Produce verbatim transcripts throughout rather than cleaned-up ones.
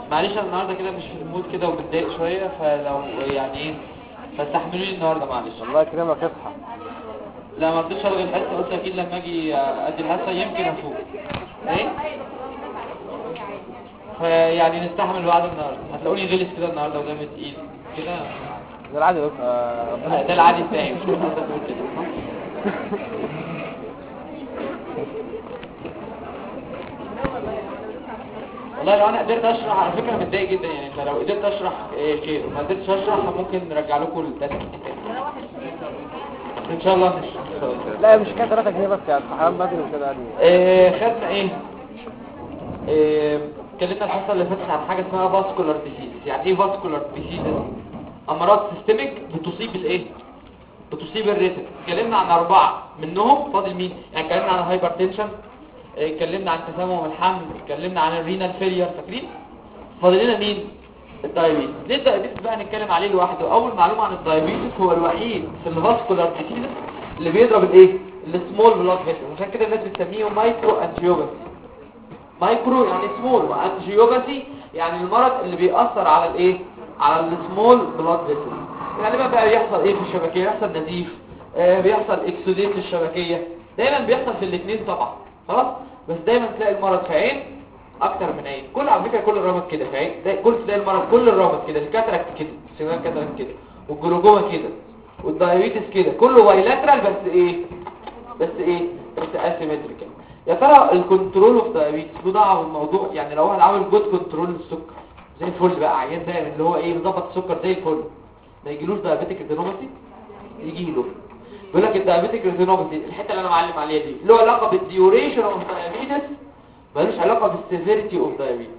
معلش انا النهارده كده مش في المود كده ومتضايق شويه، فلو يعني ايه فاستحملوني النهارده معلش. الله يكرمك اصحى. لا ما رضيتش الغي الحصه، قلت اكيد لما اجي ادي الحصه يمكن افوق. ايه فيعني نستحمل بعد النهارده. هتلاقوني غلس كده النهارده ودمي تقيل كده. ده العادي بس آه ربنا ده العادي بتاعي مش قصدك تقول كده. والله لو انا قدرت اشرح على فكره متضايق جدا يعني. انت لو قدرت اشرح ايه خير، وما قدرتش اشرح ممكن نرجع لكم الدرس ان شاء الله. نشرح ان شاء الله. لا مش كده ثلاثة جنيه بس يعني حرام بدري وكده يعني. ايه خدنا ايه ايه اتكلمنا الحصه اللي فاتت عن حاجه اسمها فاسكولار ديزيز. يعني ايه فاسكولار ديزيز؟ امراض سيستميك بتصيب الايه بتصيب الريتم. اتكلمنا عن اربعه منهم، فاضل مين؟ يعني اتكلمنا عن الهايبرتنشن، اتكلمنا عن تسمم الحمل، اتكلمنا عن الرينال فيلير، فاكرين؟ فاضل لنا مين؟ الدايابيتس. ليه الدايابيتس بقى نتكلم عليه لوحده؟ اول معلومه عن الدايابيتس هو الوحيد في الفاسكولار ديزيز اللي بيضرب الايه السمول بلاد فيسل. عشان كده الناس بتسميه مايكرو انجيوباثي. مايكرو يعني سمول، وانجيوباثي يعني المرض اللي بيأثر على الايه على السمول بلاد فيسل. يعني بقى, بقى بيحصل ايه في الشبكيه؟ بيحصل نزيف، آه بيحصل اكسوديت في الشبكيه. دايما بيحصل في الاثنين طبعا، خلاص. بس دايما تلاقي المرض في عين اكتر من عين. كل على فكره كل الرمد كده في عين، كل تلاقي المرض كل الرمد كده، الكاتراكت كده، السينال كاتراكت كده، والجلوكوما كده، والدايابيتس كده، كله بايلاترال بس ايه بس ايه بس اسيمتريكال. يا ترى الكنترول اوف دايابيتس له دعوه بالموضوع؟ يعني لو واحد عامل جود كنترول للسكر زي الفل بقى، عيان دايما اللي هو ايه مظبط السكر زي الفل، ما يجيلوش دايابيتيك ريتينوباثي؟ يجي له. بيقول لك الدايابيتيك ريتينوباثي الحته اللي انا معلم عليها دي له علاقه بالديوريشن اوف دايابيتس، ملوش علاقه بالسيفيريتي اوف دايابيتس.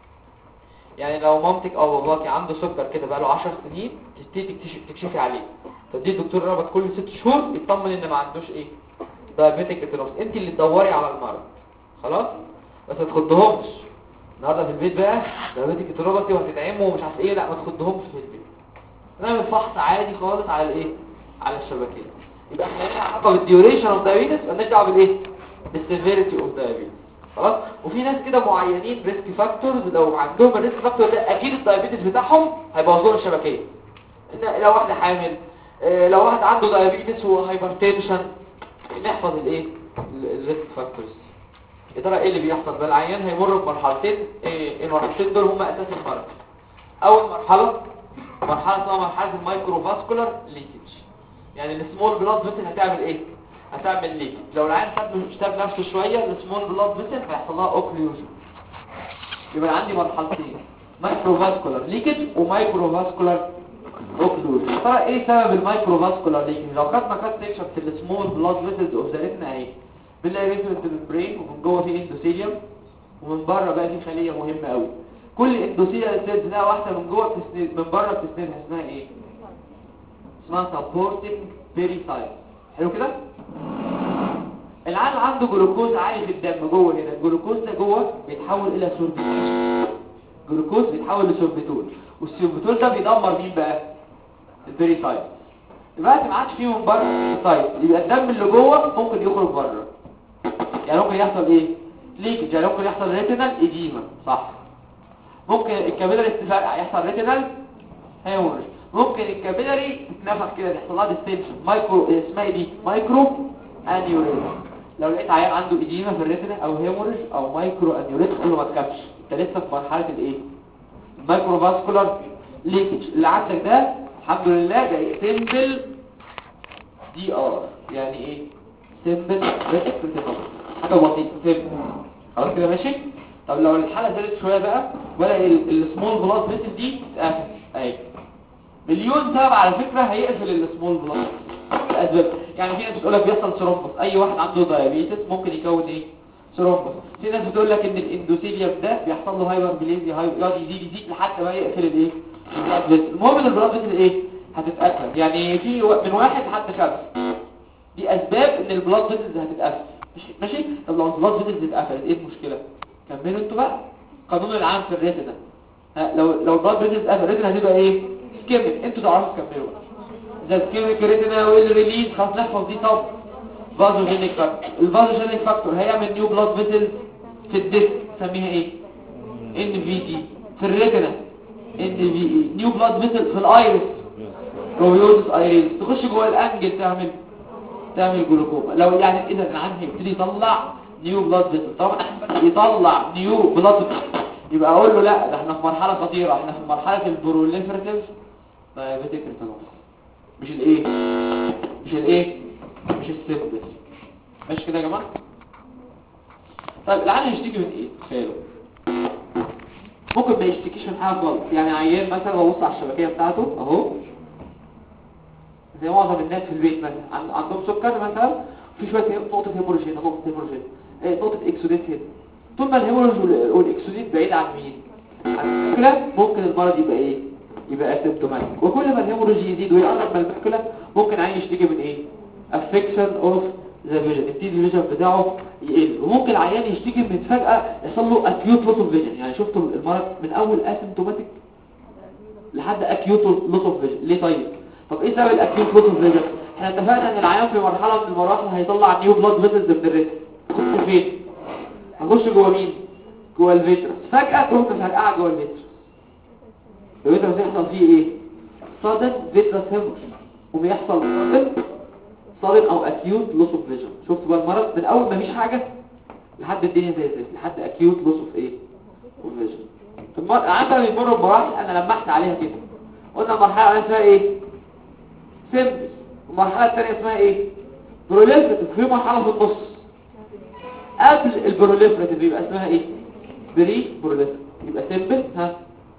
يعني لو مامتك او باباكي عنده سكر كده بقى له عشر سنين، تبتدي تكتشف تكشفي عليه، تدي الدكتور رابط كل ست شهور يطمن ان ما عندوش ايه دايابيتيك ريتينوباثي. انت اللي تدوري على المرض، خلاص. بس ما تخضهمش النهارده في البيت بقى دايابيتيك ريتينوباثي وهتتعموا ومش عارف ايه، لا ما تخضهمش في البيت. نعمل فحص عادي خالص على الايه على الشبكيه. يبقى احنا لنا علاقه بالديوريشن اوف دايابيتس، مالناش دعوه بالايه بالسيفيريتي اوف دايابيتس، خلاص. وفي ناس كده معينين ريسك فاكتورز، لو عندهم الريسك فاكتور ده اكيد الدايابيتس بتاعهم هيبوظوا الشبكيه. ان لو واحده حامل، اه لو واحد عنده دايابيتس وهايبرتنشن، نحفظ الايه الريسك فاكتورز. يا ترى ايه اللي بيحصل بقى؟ العيان هيمر بمرحلتين، ايه المرحلتين دول هم اساس المرض. اول مرحله مرحله اسمها مرحله المايكرو فاسكولار ليكج. يعني السمول بلاد فيسل هتعمل ايه؟ هتعمل ليكج. لو العيان ساب نفسه شويه السمول بلاد فيسل هيحصل لها اوكلوجن. يبقى عندي مرحلتين، مايكرو فاسكولار ليكج ومايكرو فاسكولار اوكلوجن. يا ترى ايه سبب المايكرو فاسكولار ليكج؟ لو خدنا كات سيكشن في السمول بلاد فيسلز اوف ذا ريتنا اهي، بنلاقي ريتنال ممبرين ومن جوه في اندوثيليوم، ومن بره بقى في خليه مهمه قوي. كل اندوثيليال سيلز لها واحده من جوه بتسند، من بره بتسندها، اسمها ايه؟ اسمها سبورتنج بيريسايت. حلو كده؟ العيان عنده جلوكوز عالي في الدم جوه هنا، الجلوكوز ده جوه بيتحول الى سوربيتول. جلوكوز بيتحول لسوربيتول، والسوربيتول ده بيدمر مين بقى؟ البيريسايت. دلوقتي ما عادش فيه من بره البيريسايت، يبقى الدم اللي جوه ممكن يخرج بره. يعني ممكن يحصل ايه؟ ليكج. يعني ممكن يحصل ريتينال ايديما، صح. ممكن الكابيلاري استفاق يحصل ريتينال هيموريج. ممكن الكابيلاري تتنفخ كده يحصل لها ديستنشن، مايكرو اسمها ايه دي؟ مايكرو انيوريزم. لو لقيت عيان عنده ايديما في الريتنا او هيموريج او مايكرو انيوريزم قول له ما تخافش، انت لسه في مرحله الايه؟ المايكرو فاسكولار ليكج. اللي عندك ده الحمد لله ده سيمبل دي ار. يعني ايه سيمبل ريتيكولار؟ حاجه بسيطه سيمبل، خلاص كده ماشي. طب لو الحاله زادت شويه بقى ولا السمول بلاد فيسل دي تتقفل اهي، مليون سبب على فكره هيقفل السمول بلاد اسباب. يعني في ناس بتقول لك بيحصل ثرومبس، اي واحد عنده دايابيتس ممكن يكون ايه؟ ثرومبس. في ناس بتقول لك ان الاندوثيليوم ده بيحصل له هايبر بليزيا، يقعد يزيد يزيد لحد ما يقفل الايه؟ البلاد فيسل. المهم ان البلاد فيسل ايه؟ هتتقفل. يعني في من واحد لحد خمسة، دي اسباب ان البلاد فيسل هتتقفل. ماشي. طب لو البلاد فيسل اتقفلت ايه المشكله؟ كملوا انتوا بقى قانون العام في الريتنا. لو لو البلاد فيسل اتقفل الريتنا هتبقى ايه؟ سكيميك. انتوا تعرفوا تكملوا بقى. ده سكيميك ريتنا والريليز خلاص نحفظ دي. طب فازوجينيك فاكتور، الفازوجينيك فاكتور هيعمل نيو بلاد فيسل في الديسك، نسميها ايه؟ ان في دي. في الريتنا ان في اي، نيو بلاد فيسل في الايرس روبيوزس ايريس، تخش جوه الانجل تعمل تعمل جلوكوما. لو يعني اذا العين هيبتدي يطلع نيو بلاد فيسل، طبعا يطلع نيو بلاد يبقى اقول له لا ده احنا في مرحله خطيره، احنا في مرحله البروليفراتيف دايابيتيك ريتينوباثي، مش الايه مش الايه مش السيمبل. ماشي كده يا جماعه؟ طيب العيان هيشتكي من ايه؟ تخيلوا ممكن ما يشتكيش من حاجه خالص، يعني عيان مثلا ببص على الشبكيه بتاعته اهو زي معظم الناس في البيت مثلا عند- عندهم سكر مثلا، في شويه نقطه هيموريج هنا، نقطه هيموريج هنا، إيه، نقطه اكسوديت هنا. طول ما الهيموريج وال- والاكسوديت بعيد عن مين؟ عن الماكولا، ممكن المرض يبقى ايه؟ يبقى اسيمتوماتيك. وكل ما الهيموريج يزيد ويقرب من الماكولا ممكن عين يشتكي من ايه؟ افكشن اوف ذا فيجن، يبتدي الفيجن بتاعه يقل. وممكن العيان يشتكي من فجاه يحصل له اكيوت لوس اوف فيجن، يعني شفتوا المرض من اول اسيمتوماتيك لحد اكيوت لوس اوف فيجن. ليه طيب؟ طب ايه سبب الاكيوت لوس اوف فيجن؟ احنا اتفقنا ان العيان في مرحله من المراحل هيطلع نيو بلاد فيسلز من الريتم. تخش فين؟ هخش جوه مين؟ جوه الفيترس. فجاه تروح مفرقعه جوه الفيترس. الفيترس يحصل فيه ايه؟ صادم فيترس هيموريج، وبيحصل صادم صادم او اكيوت لوس اوف فيجن. شفت بقى المرض من اول ما فيش حاجه لحد الدنيا زي الزفت، لحد اكيوت لوس اوف ايه؟ اوف فيجن. العيان بيمر بمراحل انا لمحت عليها كده، قلنا مرحله اسمها ايه؟ سيمبل. والمرحله الثانيه اسمها ايه؟ بروليفراتيف. في مرحله في النص قبل البروليفراتيف يبقى اسمها ايه؟ بري بروليفراتيف. يبقى سيمبل ها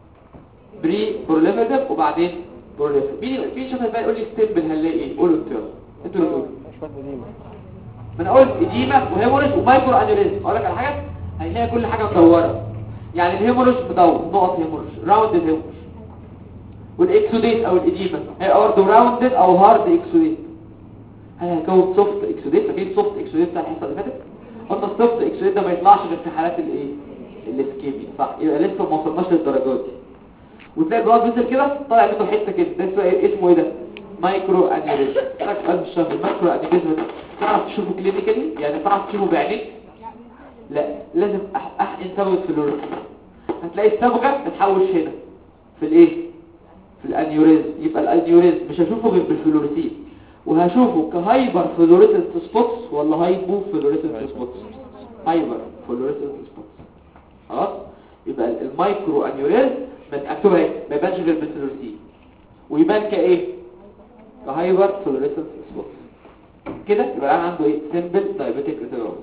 بري بروليفراتيف وبعدين بروليفراتيف. مين في شخص بقى يقول لي سيمبل هنلاقي ايه؟ قولوا انتوا يلا انتوا اللي قولوا. شويه قديمه. ما انا قلت اديمه وهيموريج ومايكرو انيوريزم. اقول لك على حاجه هنلاقي كل حاجه مدوره، يعني الهيموريج مدور نقط هيموريج راوند هيموريج، والاكسوديت او الاديمه هي برضه راوندد او هارد اكسوديت. هل هيكون سوفت اكسوديت؟ فاكرين سوفت اكسوديت بتاع الحصه اللي فاتت؟ قلنا السوفت اكسوديت ده ما يطلعش غير في حالات الايه؟ الاسكيميا، صح؟ يبقى لسه ما وصلناش للدرجات دي. وتلاقي البلاد فيسل كده طالع منه حته كده، ده اسمه ايه؟ اسمه ايه ده؟ مايكرو انيوريزم. لك قلب الشهر المايكرو انيوريزم ده تعرف تشوفه كلينيكالي؟ يعني تعرف تشوفه بعينيك؟ لا، لازم أح- احقن صبغه فلوريسنس. هتلاقي الصبغه تتحوش هنا في الايه؟ في الانيوريزم. يبقى الانيوريزم مش هشوفه غير بالفلوريسين، وهشوفه كهايبر فلوريسنت سبوتس ولا هايبو فلوريسنت سبوتس؟ هايبر فلوريسنت سبوتس. خلاص؟ يبقى المايكرو انيوريزم مكتوب اهي ما يبانش غير بالفلوريسين، ويبان كايه؟ كهايبر فلوريسنت سبوتس. كده يبقى انا عنده ايه؟ سيمبل دايابيتيك ريتينوباثي.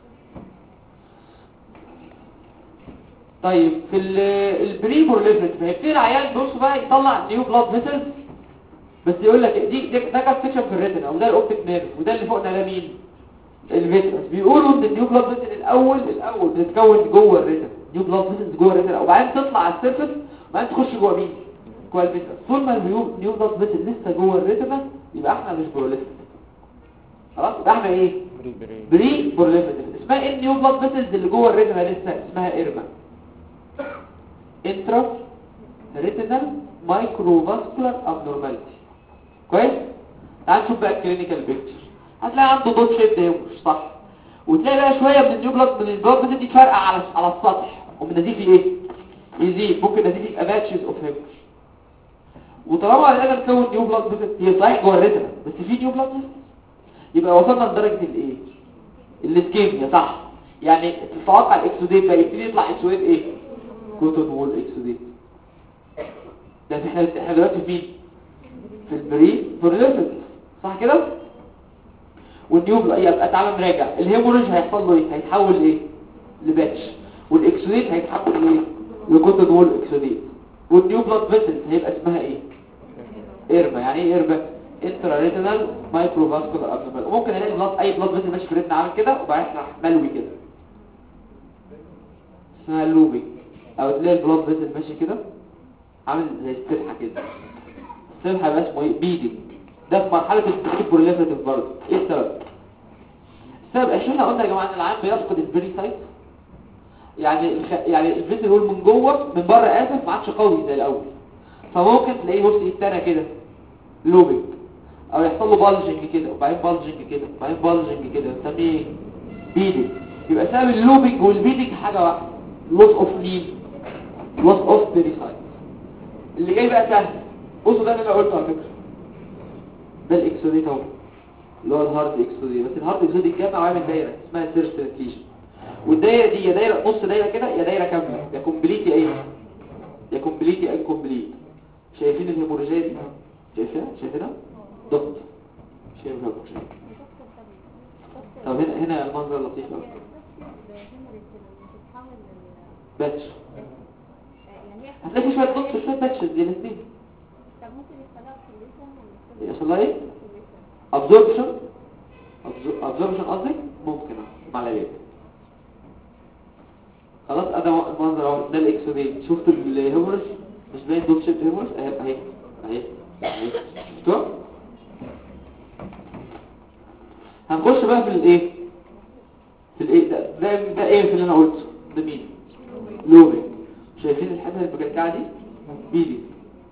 طيب في البري بروليفراتيف هيبتدي العيان بص بقى يطلع نيو بلاد فيسلز، بس يقول لك دي ده كان سكشن في الريتنا، وده الاوبتيك نيرف، وده اللي فوقنا ده مين؟ الفيترس. بيقولوا ان النيو بلاد فيسل الاول الاول بتتكون جوه الريتنا، نيو بلاد فيسلز جوه الريتنا، وبعدين تطلع على السيرفس وبعدين تخش جوه مين؟ جوه الفيترس. طول ما النيو نيو بلاد فيسل لسه جوه الريتنا يبقى احنا مش بروليفراتيف. خلاص؟ يبقى احنا ايه؟ بري بروليفراتيف. اسمها ايه النيو بلاد فيسلز اللي جوه الريتنا لسه؟ اسمها ايرما، انترا ريتينال مايكروفاسكولار ابنورماليتي. كويس؟ تعال نشوف بقى الكلينيكال بيكتشر. هتلاقي عنده دوت شيب هيموريج، صح؟ وتلاقي بقى شويه من النيو بلاد من البلاد فيسل دي تفرقع على على السطح، ومن نزيف ايه؟ يزيد. ممكن نزيف يبقى باتشز اوف هيموريج. وطالما الادم تكون نيو بلاد فيسل هي صحيح جوه الريتنا بس في نيو بلاد فيسل، يبقى وصلنا لدرجه الايه؟ الاسكيميا، صح؟ يعني تتوقع الاكسوديت بقى يبتدي يطلع اكسوديت ايه؟ كوتون وول اكسوديت. ده احنا احنا دلوقتي في مين؟ في البري بروليفراتيف، صح كده؟ والنيوب يبقى تعالى نراجع. الهيموريج هيحصل له ايه؟ هيتحول لايه؟ لباتش. والاكسوديت هيتحول لايه؟ لكوتون وول اكسوديت. والنيو بلاد فيسلز هيبقى اسمها ايه؟ ايرما. يعني ايه ايرما؟ انترا ريتينال مايكروفاسكولار ابنورمال. وممكن الاقي بلاد اي بلاد فيسل ماشي في الريتنا عامل كده وبعدين يطلع ملوي كده، اسمها لوبينج. او تلاقي البلاد فيسل ماشي كده عامل زي السلحه كده، السلحه يبقى اسمه ايه؟ بيدنج. ده في مرحله البري بروليفراتيف برضه. ايه السبب؟ السبب احنا قلنا يا جماعه ان العيان بيفقد البري سايت، يعني الخ... يعني الفيسل هو من جوه من بره اسف ما عادش قوي زي الاول، فممكن تلاقيه بص يتنى كده لوبينج، او يحصل له بالجنج كده وبعدين بالجنج كده وبعدين بالجنج كده، نسميه بيدنج. يبقى سبب اللوبينج والبيدنج حاجه واحده، لوس اوف مين؟ loss of pericyte. اللي جاي بقى سهل. بصوا ده اللي انا قلته على فكره، ده الاكسوديت اهو اللي هو الهارد اكسوديت، بس الهارد اكسوديت اتجمع وعامل دايره اسمها سيرسل ليجن، والدايره دي يا دايره نص دايره كده يا دايره كامله، يا كومبليت يا ايه، يا كومبليت يا انكومبليت. شايفين الهيموريجيه دي؟ شايفينها؟ شايفينها؟ ضغط. شايف الهيموريجيه؟ طب هنا هنا المنظر لطيف قوي. باتش هتلاقي شويه ضغط وشويه باتشز دي الاثنين. طب ممكن يخليها في الليسن يحصل لها ايه؟ ابزوربشن. ابزوربشن قصدي ممكن مع العلاج. خلاص ادي المنظر اهو، ده الاكسوديت. شفتوا الهيموريج مش باين دوت شيب هيموريج اهي اهي اهي اهي. شفتوا؟ هنخش بقى في الايه، في الايه ده ده, ده ايه في اللي انا قلته ده؟ مين؟ لوبي. شايفين الحته المجلكعه دي؟ بيدي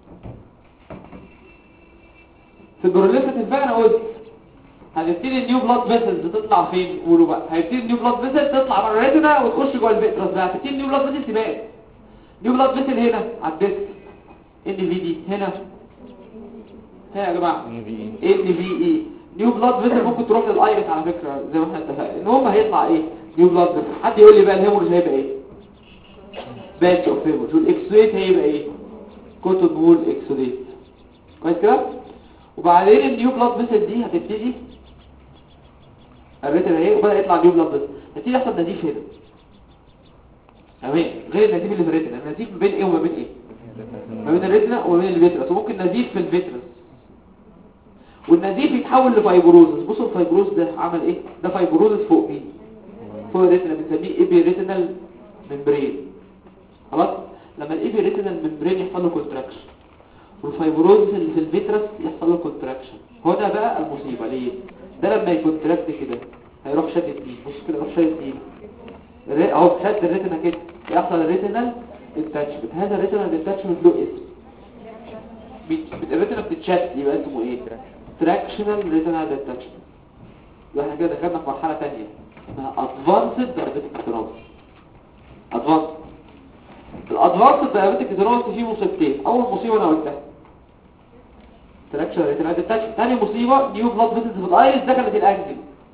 في البروليفيتيف بقى. انا قلت هنبتدي النيو بلاد فيسلز تطلع فين؟ قولوا بقى. هيبتدي النيو بلاد فيسل تطلع بره الريتنا وتخش جوه الفيترس بقى. هتبتدي النيو بلاد فيسل تبان. نيو بلاد فيسل هنا على الديسك ان في دي، هنا هنا يا جماعه ان في اي. نيو بلاد فيسل ممكن تروح للايرس على فكره زي ما احنا اتفقنا. المهم هيطلع ايه؟ نيو بلاد فيسل. حد يقول لي بقى الهيموريج هيبقى ايه؟ باتش اوف هيموريج. والاكسوديت هيبقى ايه؟ كوتون وول اكسوديت. كويس كده؟ وبعدين النيو بلاد فيسل دي هتبتدي الريتنا اهي وبدا يطلع نيو بلاد فيسل. هتبتدي يحصل نزيف هنا. تمام؟ غير النزيف اللي في الريتنا. النزيف ما بين ايه وما بين ايه؟ ما بين الريتنا وما بين الفيترس. وممكن نزيف في الفيترس، والنزيف يتحول لفايبروزس. بصوا الفايبروز ده عمل ايه؟ ده فايبروزس فوق مين؟ فوق الريتنا، بنسميه ايبي ريتينال ممبرين. خلاص؟ لما الايبي ريتينال ممبرين يحصل له كونتراكشن والفايبروزس اللي في الفيترس يحصل له كونتراكشن، هنا بقى المصيبه. ليه؟ ده لما يكونتراكت كده هيروح شد مين؟ بص كده يروح شد مين؟ اهو شد الريتنا كده يحصل الريتينال اتاتشمنت. هذا الريتينال اتاتشمنت له اسم. الريتنا بتتشد يبقى اسمه ايه؟ تراكشنال ريتينال اتاتشمنت. واحنا كده دخلنا في مرحله ثانيه اسمها ادفانسد دايابيتيك ريتينوباثي. ادفانسد الادفانسد دايابيتيك ريتينوباثي فيه مصيبتين. اول مصيبه انا قلتها تراكشنال ريتينال اتاتشمنت. ثاني مصيبه نيو بلاد فيسلز في الايرس دخلت الانجل،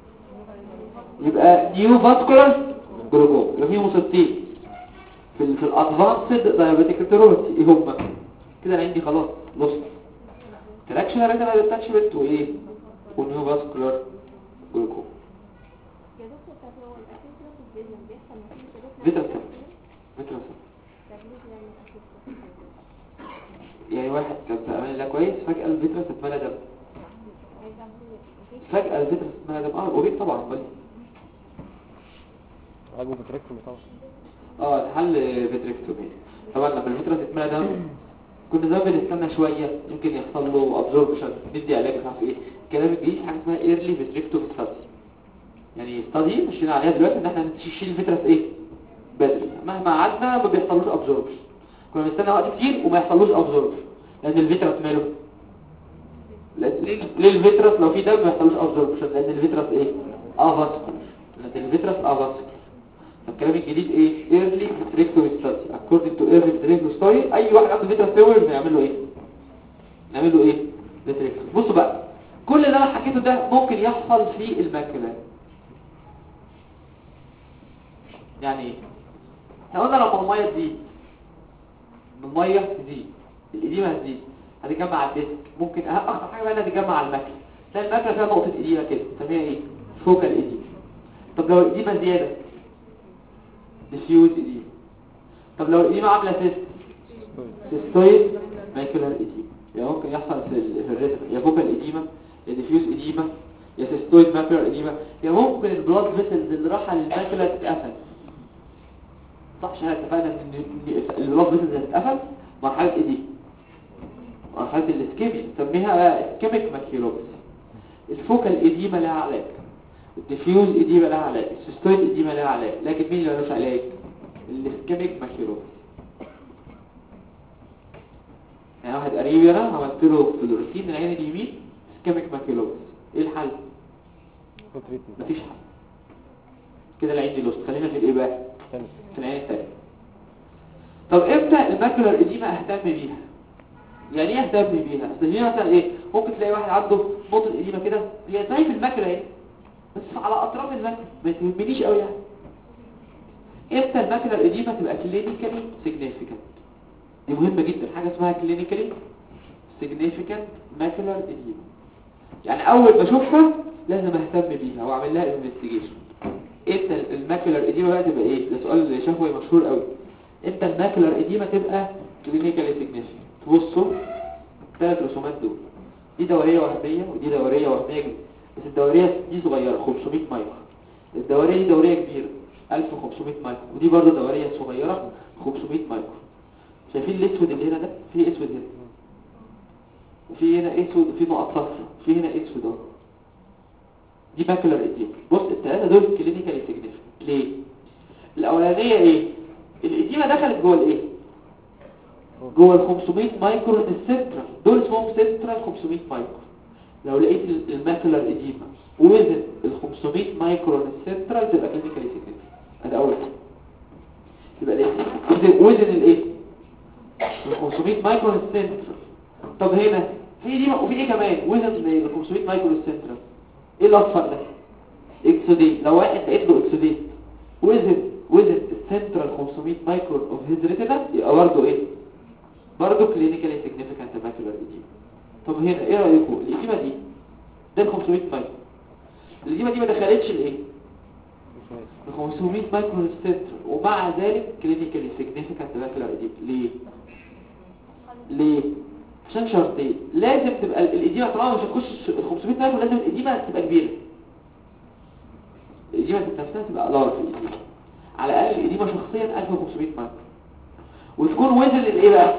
يبقى نيو فاسكولار جلوكوم. يبقى فيه مصيبتين في في الادفانسد دايابيتيك ريتينوباثي. ايه هما؟ كده انا عندي خلاص نص تراكشنال ريتينال اتاتشمنت وايه؟ ونيو فاسكولار جلوكوم. يا دكتور طب هو الاكيد ده في الفيجن بيحصل نتيجه فيترس فيترس يعني واحد كان في امان الله كويس فجأة الفيترس اتملى دم. فجأة الفيترس اتملى دم. اه اوريك طبعا بس عجبه بتركتم طبعا. اه الحل فيتريكتومي. طبعا لما الفيترس اتملى دم كنا زمان بنستنى شويه يمكن يحصل له ابزوربشن، ندي علاج مش عارف ايه. الكلام الجديد حاجه اسمها ايرلي فيتريكتومي ستادي. يعني ستادي مشينا عليها دلوقتي ان احنا نشيل الفيترس ايه؟ بدري. مهما قعدنا ما بيحصلوش ابزوربشن. كنا بنستنى وقت كتير وما يحصلوش ابزوربشن لان الفيترس ماله؟ ليه الفيترس لو في دم ما يحصلوش ابزوربشن؟ لان الفيترس ايه؟ افاسكولار. لان الفيترس افاسكولار. الكلام الجديد ايه؟ ايرلي فيتريكتومي ستادي. اكوردنج تو ايرلي فيتريكتومي ستادي اي واحد عنده فيترس فيورز هيعمل له ايه؟ نعمل له ايه؟ فيتريكتومي. بصوا بقى كل اللي انا حكيته ده ممكن يحصل في الماكله. يعني ايه؟ احنا قلنا لما الميه تزيد الميه تزيد الاديمه هتزيد هتتجمع على الديسك. ممكن اكتر حاجه بقى انها تتجمع على الماكله. تلاقي الماكله فيها نقطه اديمه كده نسميها ايه؟ فوكال اديمه. طب لو الاديمه زياده ديفيوز اديمه. طب لو الاديمه عامله سيست سيستويد ماكيولار اديمه. يعني ممكن يحصل في الريتنا يا فوكال اديمه يا ديفيوز اديمه يا سيستويد ماكيولار اديمه. يا ممكن البلاد فيسلز اللي رايحه للماكيولا تتقفل. صح؟ عشان اتفقنا ان البلاد فيسلز هتتقفل مرحله ايه دي؟ مرحله الاسكيميا نسميها اسكيميك ماكيولوباثي. الفوكال اديمه لها علاج، الديفيوز اديمه لها علاج، السيستويد اديمه لها علاج، لكن مين اللي ملوش علاج؟ الاسكيميك ماكيولوباثي. يعني واحد قريب انا عملت له فلوريسين العين اليمين اسكيميك ماكيولوباثي. ايه الحل؟ مفيش حل. كده العين دي لوست. خلينا في الايه بقى؟ في العين الثانيه. طب امتى الماكولار اديما اهتم بيها؟ يعني ايه اهتم بيها؟ اصل هي مثلا ايه، ممكن تلاقي واحد عنده نقطه اديما كده هي زي في الماكولا اهي بس على اطراف الماكولا ما تهمنيش قوي يعني. امتى الماكولار اديما تبقى كلينيكالي سيجنيفيكانت؟ دي مهمه جدا، حاجه اسمها كلينيكالي سيجنيفيكانت ماكولار اديما. يعني اول ما اشوفها لازم اهتم بيها واعمل لها انفستيجيشن. امتى الماكولار اديما بقى تبقى ايه؟ ده سؤال شفوي مشهور قوي. امتى الماكولار اديما تبقى كلينيكالي سيجنيفيكانت؟ تبصوا الثلاث رسومات دول، دي دوريه وهميه ودي دوريه وهميه جدا، بس الدوريه دي صغيره خمسمية مايكرو، الدوريه دي دوريه كبيره ألف وخمسمية مايكرو، ودي برضه دوريه صغيره خمسمية مايكرو. شايفين الاسود اللي هنا ده؟ في اسود هنا وفي هنا اسود وفي نقط صفراء، في هنا اسود اهو. دي ماكولار اديما. بص الثلاثه دول كلينيكالي سيجنيفيكانت. ليه؟ الاولانيه ايه؟ الاديما دخلت جوه الايه؟ جوه ال خمسمية مايكرون السنترال، دول اسمهم سنترال خمسمية مايكرون. لو لقيت الماكولار اديما وزن ال خمسمية مايكرون السنترال تبقى كلينيكالي سيجنيفيكانت. ادي اول حاجه. يبقى الايه؟ وزن الايه؟ ال خمسمية مايكرون السنترال. طب هنا في دي وفي ايه كمان وزن ال خمسمية مايكرون السنترال. ايه الاصفر ده؟ اكسوديت. لو واحد لقيت له اكسوديت وزن وزن السنترال خمسمية مايكرون اوف هيز ريتنا يبقى برضه ايه؟ برضه كلينيكالي سيجنيفيكانت ماكولار اديما. طب هنا ايه رايكم؟ الاديما دي ده ال خمسمية مايكرون، الاديما دي ما دخلتش الايه؟ ال خمسمية مايكرون السنترال، ومع ذلك كلينيكالي سيجنيفيكانت ماكولار اديما. ليه؟ ليه؟ عشان شرطين، لازم تبقى الاديمه طالما مش هتخش ال خمسمية مايكرون لازم الاديمه تبقى كبيره. الاديمه نفسها تبقى لارج الاديمه. على الاقل الاديمه شخصيا ألف وخمسمية مايكرون. وتكون وزن الايه بقى؟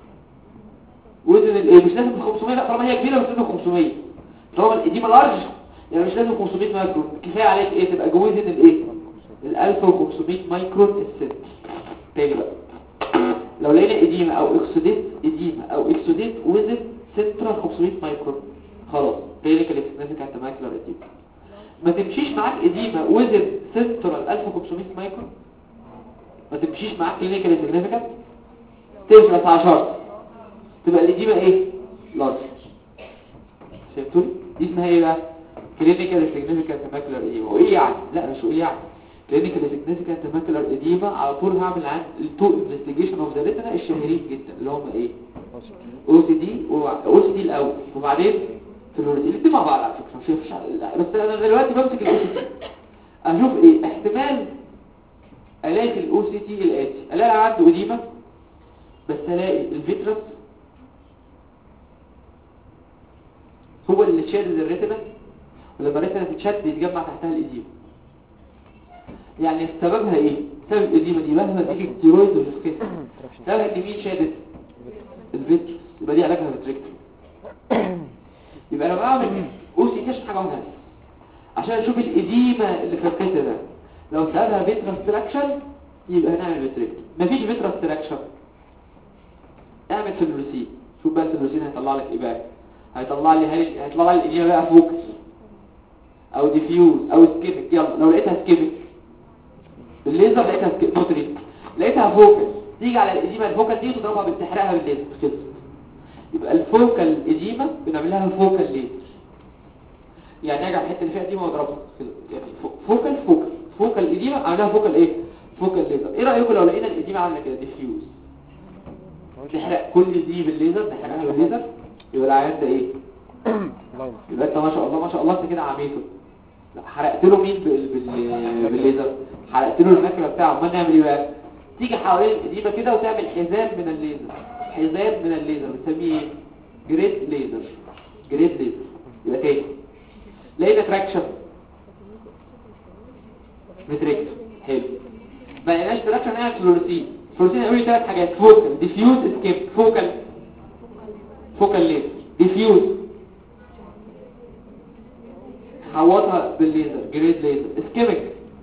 وزن الايه؟ مش لازم ال خمسمية، لا طالما هي كبيره مش لازم خمسمية. طالما الاديمه لارج يعني مش لازم خمسمية مايكرون، كفايه عليك ايه؟ تبقى جوه وزن الايه؟ ال ألف وخمسمية مايكرون السنت. تاني بقى، لو لقينا اديمه او اكسوديت اديمه او اكسوديت وزن سنترال خمسمية مايكرون خلاص كلينيكال سيجنيفيكانت ماكولار اديما. ما تمشيش معاك اديمه وزن سنترال ألف وخمسمية مايكرون، ما تمشيش معاك كلينيكال سيجنيفيكانت، تمشي بس على شرط تبقى الاديمه ايه؟ لارج. فهمتوا؟ دي اسمها ايه بقى؟ كلينيكال سيجنيفيكانت ماكولار اديما. وايه يعني؟ لا مش ايه يعني، كلينيكال سيجنيفيكانت ماكولار اديما على طول هعمل عن التو انفستيجيشن اوف ذا ريتنا الشهيرين جدا اللي هم ايه؟ او سي دي او سي دي الاول وبعدين فلوريد. الاثنين مع بعض على فكره مش مش بس انا دلوقتي بمسك الاو سي دي اشوف ايه احتمال الاقي الاو سي دي الاتي، الاقي عنده اديمه بس الاقي الفيترس هو اللي شادد الريتنا، ولما الريتنا تتشد يتجمع تحتها الاديمه. يعني سببها ايه؟ سبب الاديمه دي مهما تيجي الستيرويد والسكيس سببها ان مين شادد؟ الفيترس، يبقى دي علاجها فيتريكتومي. يبقى انا بعمل او سي تي حاجه واحده عشان اشوف الاديمه اللي في الكيس ده، لو سببها فيترس تراكشن يبقى هنعمل فيتريكتومي. مفيش فيترس تراكشن اعمل فلوريسين. شوف بقى الفلوريسين هيطلع لك ايه بقى؟ هيطلع لي هل... هيطلع لي الاديمه بقى فوكس او ديفيوز او سكيميك. يلا لو لقيتها سكيميك بالليزر لقيتها سكيميك نوتري، لقيتها فوكس تيجي على الاديمه الفوكال دي وتضربها بتحرقها بالليزر كده. يبقى الفوكال اديمه بنعمل لها فوكال ليزر، يعني اجي على الحته اللي فيها اديمه واضربها كده، يعني فوكال فوكال فوكال اديمه عاملها فوكال ايه؟ فوكال ليزر. ايه رايكم لو لقينا الاديمه عامله كده ديفيوز نحرق كل دي بالليزر، نحرقها بالليزر، يبقى العيان ده ايه؟ يبقى انت ما شاء الله ما شاء الله انت كده عميته. لا حرقت له مين بال... بال... بالليزر؟ حرقت له الماكله بتاعه. امال نعمل ايه بقى؟ تيجي حوالين الاديمه كده وتعمل حزام من الليزر، حزام من الليزر بنسميه ايه؟ جريد ليزر، جريد ليزر. يبقى تاني لقينا تراكشن متريكت حلو، ما لقيناش تراكشن نعمل فلوريسين. فلوريسين هيقول لي ثلاث حاجات: فوكال ديفيوز اسكيب. فوكال فوكال ليزر، ديفيوز حوطها بالليزر جريد ليزر، اسكيميك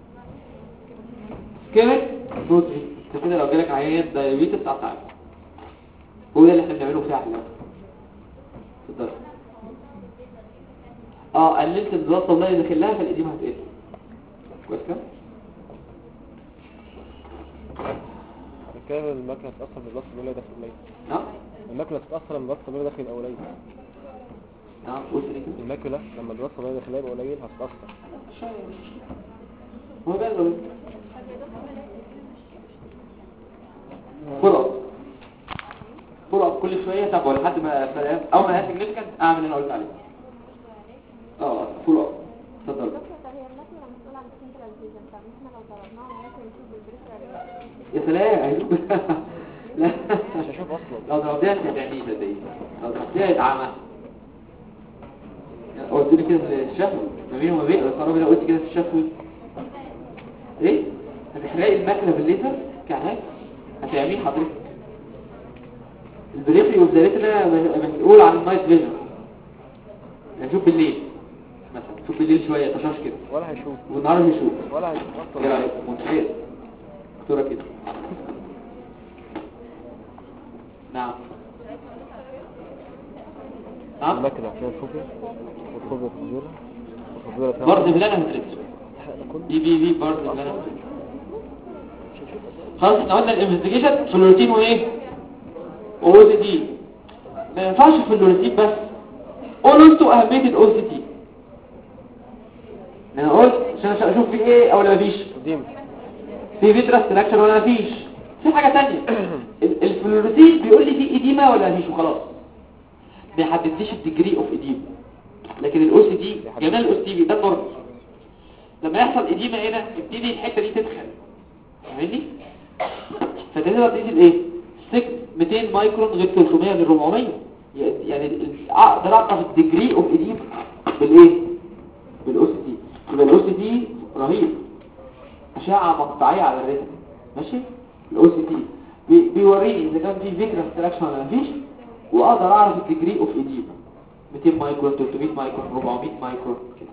اسكيميك نوتري. انت كده لو جالك عيان دايابيتس هتعرف هو ده اللي احنا بنعمله فعلا. اتفضل. اه قللت الضغط والله اللي داخلها فالاديمه هتقل. كويس كده؟ كده الماكله هتتاثر بالبلس الطبيعي داخل قليل. نعم الماكله هتتاثر لما البلس الطبيعي داخل يبقى قليل. نعم قلت لي كده الماكله لما البلس الطبيعي داخل يبقى قليل هتتاثر. هو بقى لو فول فول اب كل شويه تابعه لحد ما اول ما هاتك نسكن اعمل اللي انا قلت عليه. اه فول اب اتفضل. يا سلام هيشوف. لا مش هشوف اصلا. لو ضربتيها هتعميه صدقني، لو ضربتيها يتعمى. قلت لي كده في الشفوي ما بينه وما بين القرابه، لو قلت كده في الشفوي ايه هتحرقي الماكله بالليزر كعهات هتعميه حضرتك. البريفري والزريتنا مسؤول عن النايت فيجن، يعني شوف بالليل مثلا، شوف بالليل شويه طشاش كده ولا هيشوف والنهار هيشوف ولا هيشوف ايه اصلا. رايك؟ متخيل دكتوره كده. نعم نعم الماكله فيها فوبيا والفوبيا فوبيا والفوبيا فيها برضه بلانا هتركز بي بي بي برضه بلانا هتركز. خلاص احنا قلنا الانفستيجيشن في الروتين وايه او سي دي. ما ينفعش في الروتين بس، قولوا انتوا اهميه الاو سي دي. انا قلت عشان اشوف في ايه او لا مفيش، ديم في فيتراس تراكشن ولا مفيش، في حاجه ثانيه الفلوروسين بيقول لي في اديمه ولا مفيش وخلاص، ما بيحددليش الديجري اوف اديمه. لكن الاو سي دي جمال الاو سي دي ده برضه لما يحصل اديمه هنا تبتدي الحته دي تدخل، فاهمني؟ فتقدر تقيس الايه سكس مئتين مايكرون غير ثلاثمية غير أربعمية، يعني اقدر اعرف الديجري اوف اديم بالايه بالاو سي دي. يبقى الاو سي دي رهيب، اشعه مقطعيه على الريتم ماشي. الاو سي دي بي بيوريني اذا كان في فيتراس تراكشن ولا مفيش، واقدر اعرف الديجري اوف اديم مئتين مايكرون ثلاثمية مايكرون أربعمية مايكرون كده.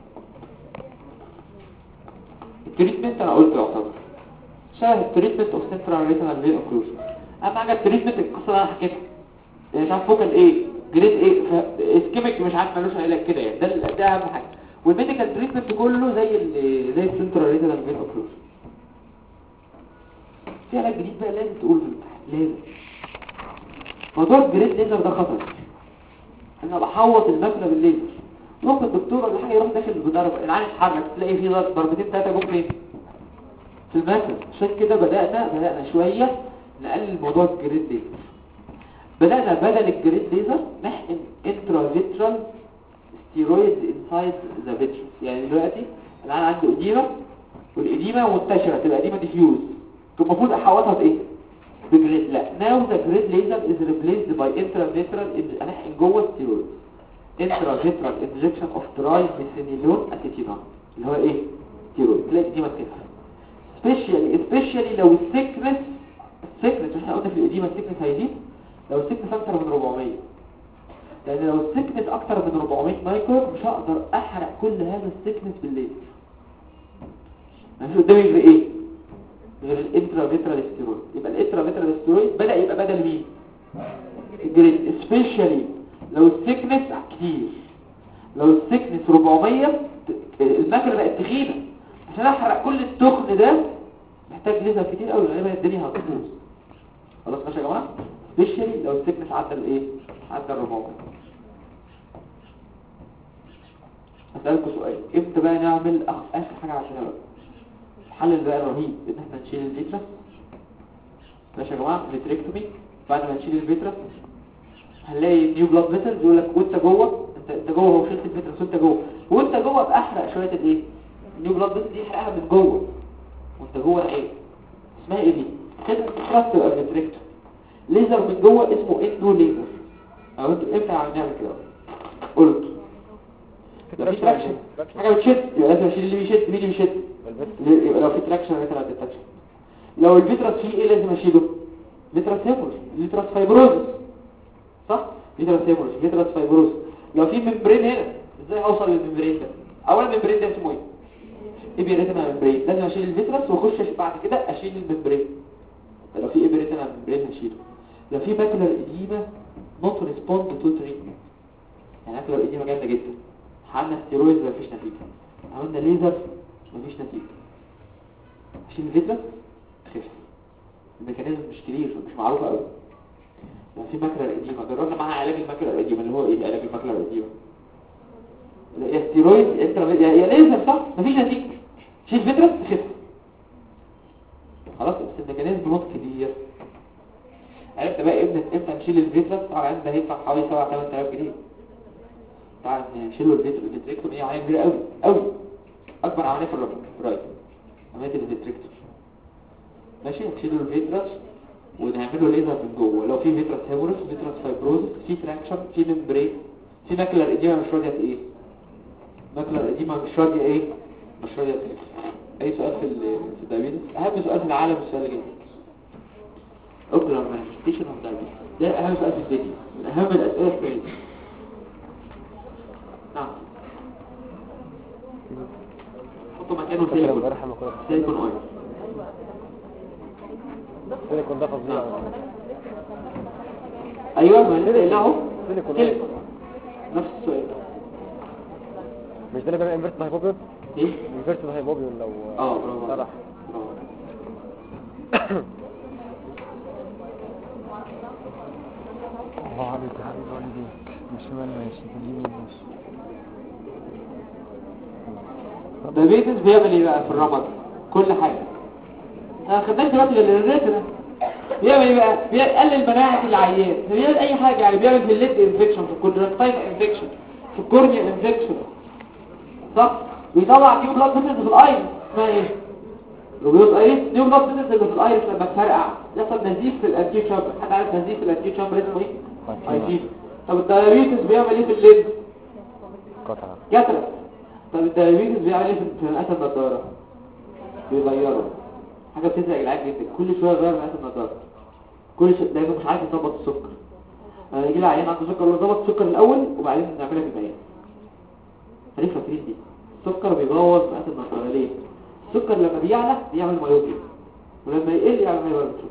التريتمنت انا قلت يعتبر شبه التريتمنت اوف سنترال ريتنال فين اوكلوجن. اهم حاجه التريتمنت القصه اللي انا حكيتها، يعني مش عارف فوكال ايه جريد ايه اسكيميك مش عارف مالوش علاج كده، يعني ده ده اهم حاجه. والميديكال تريتمنت كله زي ال زي السنترال ريتنال فين اوكلوجن. في علاج جديد بقى لازم تقول لازم موضوع الجريد ليزر ده خطر. انا بحوط الماكله بالليزر، ممكن الدكتور ولا حاجه يروح داخل بضربه العين يتحرك تلاقي فيه ضربتين ثلاثه جم فين في الماكله. عشان كده بدانا بدانا شويه نقلل موضوع الجريد ليزر. بدانا بدل الجريد ليزر نحقن انترافيترال ستيرويد انسايد ذا فيترس. يعني دلوقتي العين عنده اديمه والاديمه منتشره تبقى اديمه ديفيوز، المفروض احوطها بايه بجريد. لا ناو ذا جريد ليزر از ريبليسد باي انترافيترال هنحقن جوه ستيرويد انترافيترال انجكشن اوف تراي ميثينيلون اسيتينون اللي هو ايه ستيرويد. تلاقي الاديمه تخف سبيشالي سبيشالي لو الثيكنس الثيكنس احنا قلنا في الاديمه الثيكنس هيزيد لو الثيكنس اكتر من أربعمية، لان لو الثيكنس اكتر من أربعمية مايكرون مش هقدر احرق كل هذا الثيكنس بالليل. مش قدامي غير ايه غير الانترافيترال ستيرويد. يبقى الانترافيترال ستيرويد بدا يبقى بدل مين الجريد سبيشالي لو الثيكنس كتير. لو الثيكنس أربعمية الماكله بقت تخينه، عشان احرق كل التخن ده محتاج ليزر كتير قوي غالبا الدنيا هتبوظ. خلاص ماشي يا جماعه. سبيشالي لو الثيكنس عدى الايه عدى أربعمية. اسالكم سؤال، امتى بقى نعمل اخر حاجه عشان بقى الحل بقى الرهيب ان احنا نشيل الفيترس. ماشي يا جماعه فيتريكتومي. بعد ما نشيل الفيترس هنلاقي نيو بلاد فيسلز يقول لك وانت جوه انت انت جوه هو شلت الفيترس وانت جوه وانت جوه باحرق شويه الايه النيو بلاد فيسلز دي احرقها من جوه وانت جوه ايه اسمها ايه دي كده تراست الفيتريكتومي. ليزر من جوه اسمه اندو ليزر. او انت امتى هنعمل كده قلت لو في تراكشن حاجه بتشد يبقى لازم اشيل اللي بيشد. مين اللي بيشد يبقى لو في تراكشن مثلا التراكشن. لو الفيترس فيه ايه لازم اشيله فيترس هيموريج فيترس فايبروزس صح فيترس هيموريج فيترس فايبروزس. لو في ممبرين هنا ازاي اوصل للممبرين ده؟ اولا الممبرين ده اسمه ايه ابيريتنا ممبرين. لازم اشيل الفيترس واخش بعد كده اشيل الممبرين. لو في ابيريتنا ممبرين هشيله. لو في ماكولار اديمه نوت ريسبوند تو تريتمنت، يعني ماكولار اديمه جامده جدا حقنا ستيرويد مفيش نتيجه، عملنا ليزر مفيش نتيجه، اشيل الفيترس خف. الميكانيزم مش كبير مش معروف قوي. يعني في ماكلر اديما جربنا معاها علاج الماكلر اديما اللي هو ايه علاج الماكلر اديما؟ يا ستيرويد انت يا يا ليزر صح مفيش نتيجه. شيل فيترس تخف خلاص بس الميكانيزم نوت كبير. عرفت بقى امتى امتى نشيل الفيترس؟ طبعا ده هيدفع حوالي سبعة ثمانية آلاف جنيه. طبعا نشيله الفيترس الفيتريكتومي هي عمليه كبيره قوي قوي اكبر عمليه في الرايت عمليه الفيتريكتومي. ماشي نشيله الفيترس ونعمله ليزر من جوه. لو في فيترس هيموريس فيترس فايبروزس في تراكشن في ممبرين في ماكلر اديما مش راضيه ايه ماكلر اديما مش راضيه ايه مش راضيه ايه. اي سؤال في في الدايبيتس؟ اهم سؤال في العالم السؤال اللي جاي اوكلر مانيفستيشن اوف دايبيتس ده اهم سؤال في الدنيا من اهم الاسئله في الدنيا. نعم حطوا مكانه سيليكون سيليكون اويل سيليكون ده فظيع. ايوه ما لسه قايل اهو سيليكون نفس السؤال مش ده اللي بيعمل انفيرت هايبوبيون؟ ايه انفيرت هايبوبيون لو اه برافو صرح. اه عليك يا حبيبي والديك مش مال ماشي تجيبي ماشي. دايبيتس بيعمل ايه بقى في الرمد؟ كل حاجه انا خدناش دلوقتي غير الريتنا. بيعمل ايه بقى؟ بيقلل مناعه العيان بيعمل اي حاجه يعني بيعمل في الليد انفكشن في الكونجكتيفال انفكشن في الكورنيا انفكشن صح؟ بيطلع نيو بلاد فيسلز في الايرس اسمها ايه؟ لوبيوس ايرس نيو بلاد فيسلز اللي في الايرس لما تفرقع يحصل نزيف في الانتيو تشامبر. حد عارف نزيف في الانتيو تشامبر اسمه ايه؟ ايتيم. طب الدايابيتس بيعمل ايه في الليد؟ قطعة كاتراكت. طب الدايابيتس بيعمل ايه في مقاس النضاره؟ بيغيره حاجه بتزعج العيان جدا كل شويه يغير مقاس النضاره كل شويه لانه مش عارف يظبط السكر. انا يجي لي عيان عنده سكر ولا ظبط السكر الاول وبعدين نعملها في البيان. هنفهم فاكرين دي السكر بيبوظ مقاس النضاره ليه؟ السكر لما بيعلى بيعمل مايوبيا ولما يقل يعمل هايبرتروفي.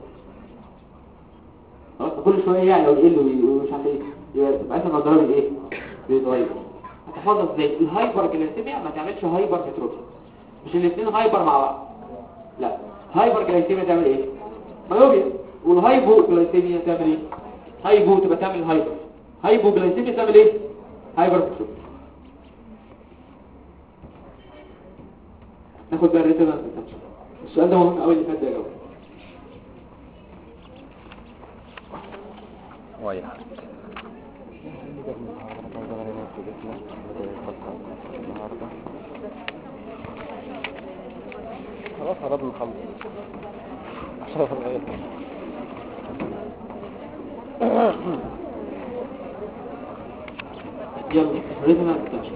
خلاص كل شويه يعلى ويقل ومش عارف ايه يبقى مقاس النضاره بايه؟ بيتغير. هتحفظها ازاي؟ الهايبر جلايسيميا ما تعملش هايبر هيتروفي مش الاثنين هايبر مع بعض لا. هايبر جلايسيميا تعمل ايه؟ مايوبيا. والهايبو جلايسيميا تعمل ايه؟ هايبو تبقى تعمل هايبر. هايبو جلايسيميا تعمل ايه؟ هايبر هيتروفي. ناخد بقى الريتم السؤال ده مهم قوي اللي فات ده يا جماعه. وايد خلاص قربنا نخلص عشرة دقايق. يلا ريتم التنشن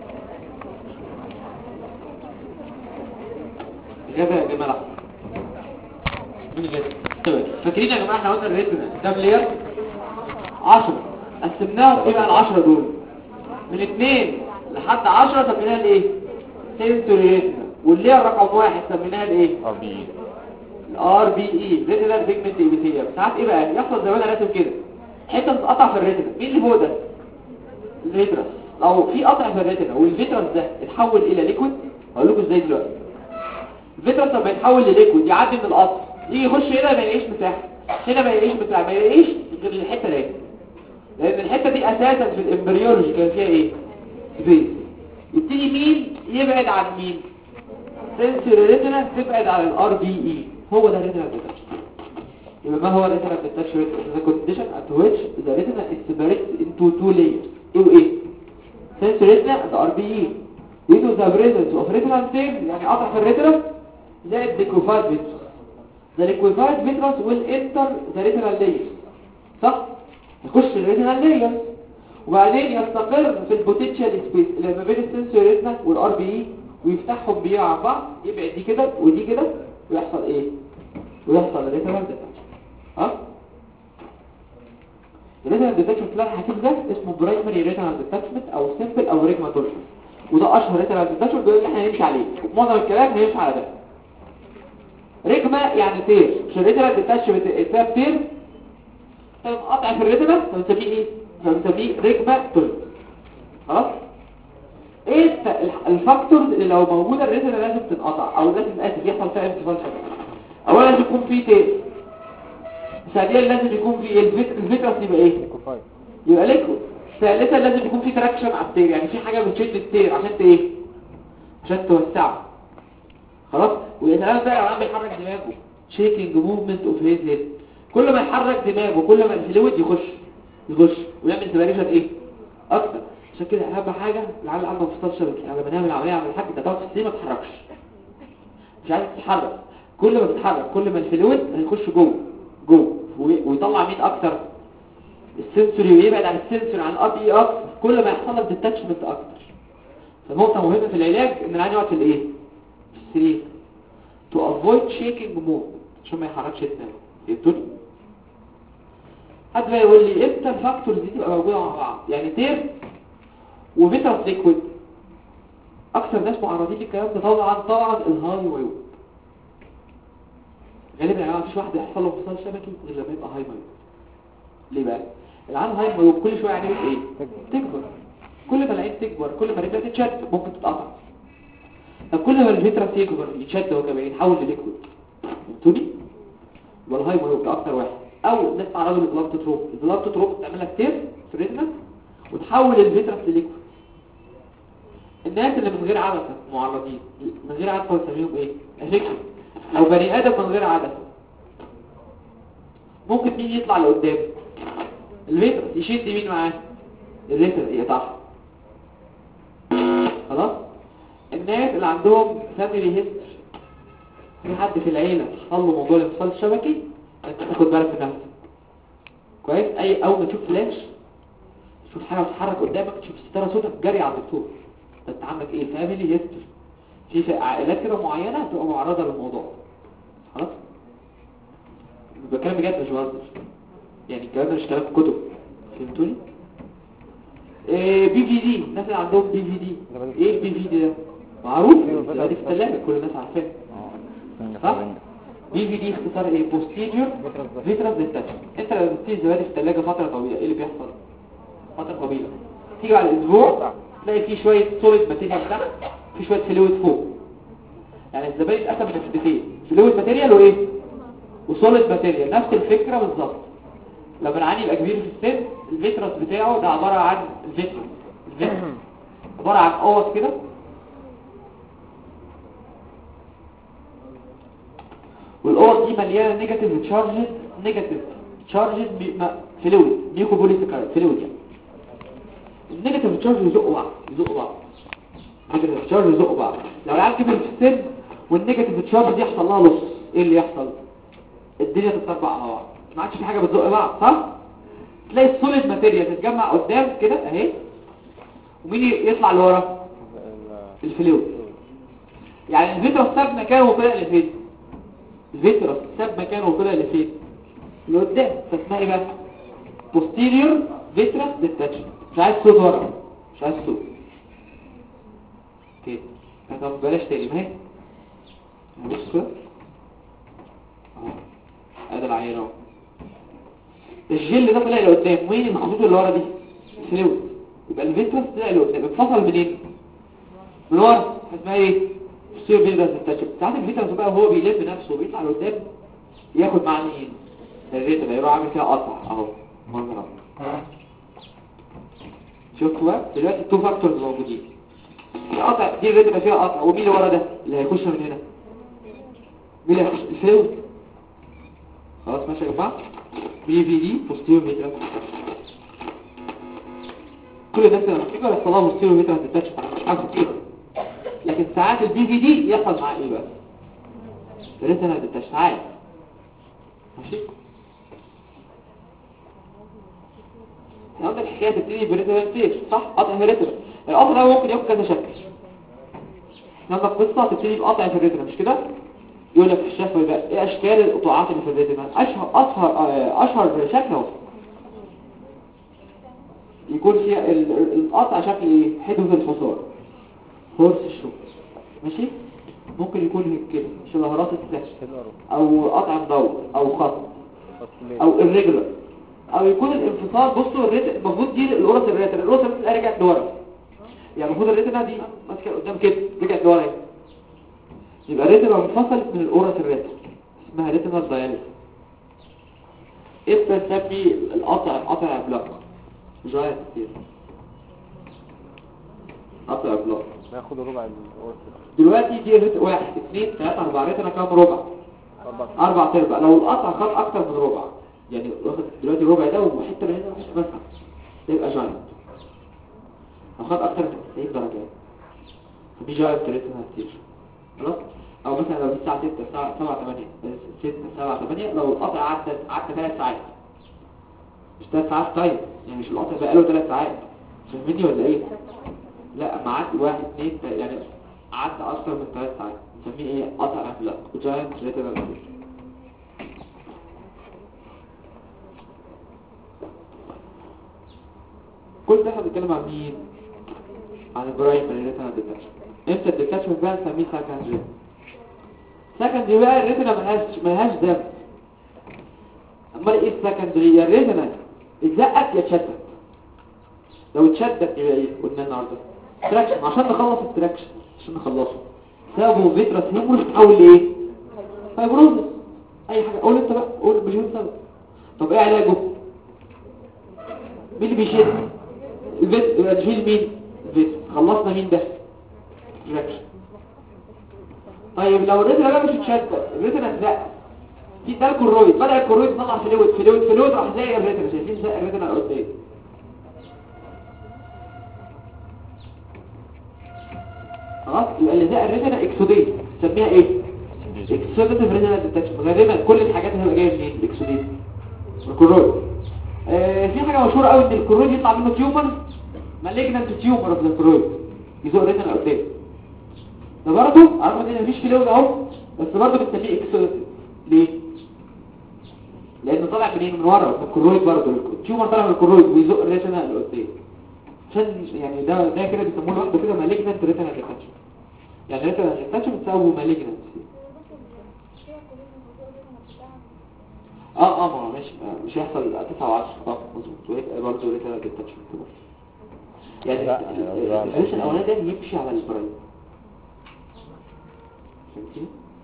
إجابة يا جماعة من الجد طيب فاكرين يا جماعة احنا قلنا الريتنا ده بلير عشرة قسمناهم ايه بقى العشرة دول من اتنين لحد عشرة سميناها الايه؟ سنسوري ريتنا واللير رقم واحد سميناها الايه؟ ار بي اي الار بي اي ريتنا بيجمنت ايبيثيليوم. ساعات ايه بقى يحصل زي ما انا راسم كده حته تتقطع في الريتنا. مين اللي فوق ده؟ الفيترس. لو في قطع في الريتنا والفيترس ده اتحول الى ليكويد هقول لكم ازاي دلوقتي. الفيترس لما يتحول لليكويد يعدي من القطر يجي يخش هنا ما يلاقيش مساحه هنا ما يلاقيش مساحه ما يلاقيش غير الحته دي لان الحته دي اساسا في الامبريولوجي كان فيها ايه؟ سبيس. يبتدي مين يبعد عن مين؟ سنسوري ريتنا تبعد عن الار بي اي. هو ده الريتنا ديتاتش. يبقى ما هو الريتنا ديتاتش؟ the condition at which the retina is separated into two layers. ايه وايه؟ sensory retina and ار بي اي due to the presence of retinal cells يعني قطع في الريتنا زائد liquefied vitreous. the liquefied vitreous will enter the retinal layers صح؟ يخش الريتنال layers وبعدين يستقر في البوتنشال سبيس اللي ما بين السنسوري ريتنا والار بي اي ويفتحهم بيه عن بعض يبعد دي كده ودي كده ويحصل ايه؟ ويحصل الريتنال ديتاتشمنت. ها؟ الريتنال ديتاتشمنت اللي انا حكيت ده اسمه برايمري ريتنال ديتاتشمنت او سيمبل او ريجما تورشن وده اشهر ريتنال ديتاتشمنت اللي احنا هنمشي عليه. معظم الكلام هيمشي على ده. ريجما يعني تير مش الريتنال ديتاتشمنت ده تير قطع في الريتنا فبنسميه ايه؟ فبنسميه ريجما تورشن. خلاص؟ ايه الفاكتورز اللي لو موجوده الريتنا لازم تنقطع او لازم اسف يحصل فيها انفصال شبكي؟ اولا لازم يكون في تير ثانيا لازم يكون في الفيت- الفيترس يبقى ايه؟ ليكوفايد. يبقى ليكويد. ثالثا لازم يكون في تراكشن على التير، يعني في حاجه بتشد التير عشان ت ايه؟ عشان توسعه. خلاص. والكلام ده لو عم بيحرك دماغه شيكينج موفمنت اوف هيز هيد، كل ما يحرك دماغه كل ما الفلويد يخش يخش ويعمل سيبريشن ايه اكتر. عشان كده اهم حاجه العيال عنده انفصال شبكي، لما نعمل عمليه على الحاج انت تقعد في السرير ما تتحركش، مش عايز تتحرك. كل ما تتحرك كل ما الفلويد هيخش جوه جوه وي- ويطلع مين اكتر؟ السنسوري، ويبعد عن السنسوري عن الار بي اكتر، كل ما يحصل لك ديتاتشمنت اكتر. فنقطه مهمه في العلاج ان العيان يقعد في الايه؟ في السرير to avoid shaking movement عشان ما يحركش دماغه. فهمتوني؟ حد بقى يقول لي امتى الفاكتورز دي تبقى موجوده مع بعض؟ يعني تير وفيترس ليكويد. اكثر ناس معرضين للكلام ده طبعا طبعا الهاي ويو. غالبا يا جماعه مفيش واحد يحصل له انفصال شبكي غير لما يبقى هاي ويو. ليه بقى؟ العين هاي ويو كل شويه عينيه ايه؟ تكبر. كل ما العين تكبر كل ما رجلها تتشد ممكن تتقطع. طب كل ما الفيترس يكبر يتشد هو كمان يتحول لليكويد. فهمتوني؟ يبقى الهاي ويو ده اكتر واحد. او الناس تعرضوا للبلاك تروب. البلاك تروب بتعمل لك تير في الريتنا وتحول الفيترس لليكويد. الناس اللي من غير عدسه معرضين، من غير عدسه بنسميهم ايه؟ افكشن. لو بني ادم من غير عدسه ممكن مين يطلع لقدام؟ الفيترس يشد مين معاه؟ الريتنا يقطعها. خلاص. الناس اللي عندهم فاميلي هيستوري، في حد في العيله حصل له موضوع الانفصال الشبكي، انت تاخد بالك من نفسك كويس. اي اول ما تشوف فلاش تشوف حاجه بتتحرك قدامك تشوف ستاره صوتك جري على الدكتور. انت عندك ايه؟ فاميلي هيستوري. في في عائلات كده معينه بتبقى معرضه للموضوع. خلاص. بكلام بجد مش بهزر، يعني الكلام ده مش كلام في كتب. فهمتوني؟ إيه بي في دي، الناس اللي عندهم بي في دي. ايه البي في دي ده؟ معروف ده في الثلاجه كل الناس عارفاه. صح؟ بي في دي اختصار ايه؟ بوستيريور فيترس ديتاتش. انت لو بتسيب زبادي في الثلاجه فتره طويله ايه اللي بيحصل؟ فتره طويله تيجي على الاسبوع تلاقي فيه شويه سوليد ماتيريال تحت، في شويه فلويد فوق. يعني الزبادي اتقسم لحتتين، فلويد ماتيريال وايه؟ وسوليد ماتيريال. نفس الفكره بالظبط. لما العين يبقى كبير في السن الفيترس بتاعه ده عباره عن الفيترس الفيترس عباره عن قوس كده، والقوس دي مليانه نيجاتيف تشارجز نيجاتيف تشارجز فلويد ميوكوبوليساكرايد فلويد. يعني النيجاتيف تشارج يزقوا بعض يزقوا بعض النيجاتيف تشارج يزقوا بعض. لو العيال كبر في السن والنيجاتيف تشارج دي يحصل لها لص، ايه اللي يحصل؟ الدنيا تتطبق على بعض، ما عادش في حاجه بتزق بعض. صح؟ تلاقي السوليد ماتيريال تتجمع قدام كده اهي، ومين يطلع لورا؟ الفلويد. يعني الفيترس ساب مكانه وطلع لفين؟ الفيترس ساب مكانه وطلع لفين؟ لقدام. فاسمها ايه بقى؟ posterior vitreous detachment. مش عايز صوت ورا، مش عايز صوت كده. طب بلاش تاني ما هي بص كده اهو ادي العينه اهو. الجل ده طلع لقدام، وين الخطوط اللي ورا دي؟ الفلويد. يبقى الفيترس طلع لقدام، اتفصل منين؟ من ورا. اسمها ايه؟ posterior vitreous detachment. ساعات الفيترس بقى هو بيلف نفسه وبيطلع لقدام ياخد معاه مين؟ الريتنا، يروح عامل كده قطع اهو منظر. شوفوا بقى دلوقتي التو فاكتورز موجودين. القطع دي الريتنا فيها قطع، ومين اللي ورا ده اللي هيخش من هنا؟ مين اللي هيخش؟ الفلويد. خلاص ماشي يا جماعه. بي في دي posterior vitreous. كل الناس لما بتيجي يحصل لها posterior vitreous detachment مش عارف كتير، لكن ساعات البي في دي يحصل معاه ايه بقى؟ الريتنا detachment عادي. ماشي. عندك الحكايه تبتدي بريتنال فيش صح؟ قطع في الريتنا. القطع ده ممكن ياخد كذا شكل. عندك قصه تبتدي بقطع في الريتنا مش كده؟ يقول لك في الشفوي بقى ايه اشكال القطاعات اللي في الريتنا؟ اشهر اشهر اشهر شكل اهو يكون فيها القطع شكل ايه؟ حدوة الحصان هورس الشوك. ماشي؟ ممكن يكون كده شبه راس السحر او قطع مدور او خط او الرجل، او يكون الانفصال. بصوا الريتنا المفروض دي القرص الريتنا القرص الريتنا رجعت لورا، يعني المفروض الريتنا دي ماسكه قدام كده رجعت لورا اهي. يبقى الريتنا انفصلت من القرص الريتنا اسمها ريتنال داياليسيس. امتى نسمي القطع قطع عملاق؟ جاينت ستير، قطع عملاق. ناخد ربع الورك. دلوقتي دي ريت واحد اثنين ثلاثة أربعة، ريتنا كام ربع؟ أربع تربع. لو القطع خد أكتر من ربع، يعني واخد دلوقتي الربع ده وحتة من هنا وحتة مثلا، ده يبقى جاينت. لو خد أكتر من تسعين درجة فدي جاينت ريتنا ستير. خلاص؟ أو مثلا لو دي الساعة ستة الساعة سبعة ثمانية ستة سبعة ثمانية، لو القطع عدى عدى ثلاث ساعات، مش ثلاث ساعات طيب، يعني مش القطع بقى له ثلاث ساعات، فهمتني ولا إيه؟ لا معدي واحد اثنين يعني عدى اكتر من ثلاث ساعات، نسميه ايه؟ قطع عملاق، جاينت ريتنال ستير. كل ده احنا بنتكلم عن مين؟ عن البرايمري ريتنال ديتاتشمنت. امتى الديتاتشمنت بقى نسميه سكندري؟ سكندري بقى الريتنا ملهاش ملهاش دم. امال ايه السكندري؟ يا الريتنا اتزقت يا اتشدت. لو اتشدت يبقى ايه؟ قلنا النهارده تراكشن. عشان نخلص التراكشن، عشان نخلصه سببه فيترس هيموريج تحول لايه؟ فايبروزس. اي حاجه قول انت بقى، قول مليون سبب. طب ايه علاجه؟ مين اللي بيشد؟ الفيت. يبقى نشيل مين؟ الفيت. خلصنا مين ده؟ تراكشن. طيب لو الريتنا بقى مش اتشدت، الريتنا اتزقت، في ده الكرويد، بدأ الكرويد يطلع فلويد فلويد فلويد راح زي الريتنا. شايفين زي الريتنا قدام؟ خلاص. يبقى اللي زي الريتنا اكسوديت، نسميها ايه؟ اكسوديتيف ريتنال ديتاتشمنت. غالبا كل الحاجات اللي جايه منين؟ الاكسوديت الكرويد. آه في حاجه مشهوره قوي ان الكرويد يطلع منه تيومر، مالجنانت تيومر اوف ذا كرويد، يزق الريتنا قدام. ده برضه عارف ان مفيش فلويد اهو، بس برضه بنسميه اكسوديتيف. ليه؟ لانه طالع منين؟ من ورا، من الكرويد. برضه التيومر طالع من الكرويد ويزق الريتنا لقدام. عشان يعني ده ده كده بيسموه لوحده كده مالجنانت ريتنال ديتاتشمنت. يعني ريتنال ديتاتشمنت بتساوي مالجنانت. اه اه ما ماشي، مش هيحصل تسعة وعشرة. اه مظبوط. ويبقى برضه ريتنال ديتاتشمنت. يعني الريشن الاولاني ده يمشي على البرايم. فهمتي؟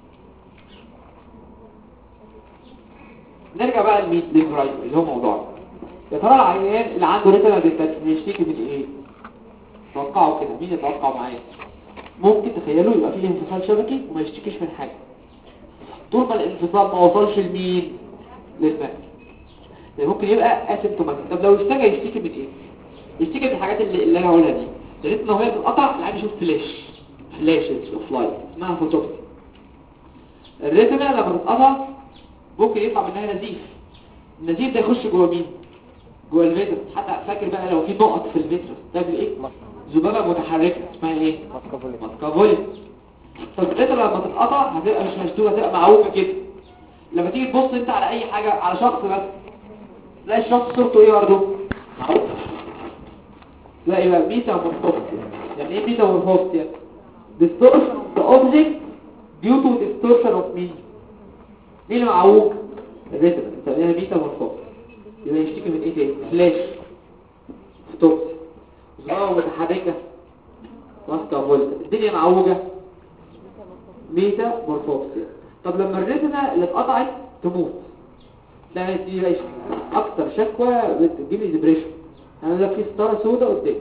نرجع بقى للميت للبرايم اللي هو موضوعنا. يا ترى العيان اللي عنده ريتنال ديتاتشمنت يشتكي من ايه؟ توقعوا كده، مين يتوقع معايا؟ ممكن تخيلوا يبقى فيه انفصال شبكي وما يشتكيش من حاجه طول ما الانفصال ما وصلش لمين؟ للمكن. يعني ممكن يبقى اسيمتوماتيك. طب لو اشتكى يشتكي من ايه؟ يشتكي من الحاجات اللي, اللي انا هقولها دي. لقيت ان هي بتتقطع، العين يشوف فلاش فلاشز اوف لايت اسمها فوتوبسي. الريتنا لما تتقطع ممكن يطلع منها نزيف. النزيف ده يخش جوه مين؟ جوه الفيترس. حتى فاكر بقى لو في نقط في الفيترس تعمل ايه؟ ذبابه متحركه اسمها ايه؟ ماسكافولي. ماسكافولي. فالريتنا لما تتقطع هتبقى مش مشدوده، هتبقى معوجه كده. لما تيجي تبص انت على اي حاجه، على شخص بس تلاقي الشخص صورته ايه برضه؟ معوجه. تلاقي بقى ميتامورفوزيس. يعني ايه ميتامورفوزيس؟ distortion of the object due to distortion of me. مين اللي معوج؟ الريتنا. بنسميها ميتامورفوزيس. يبقى يشتكي من ايه تاني؟ فلاش، ستوبس، ظاهرة متحركة، ماسكافولي. الدنيا معوجة، ميتامورفوزيس. طب لما الريتنا اللي اتقطعت تموت، تلاقي دي بقى اكتر شكوى بتجيب لي ديبريشن. انا ده في ستاره سوداء قدامي.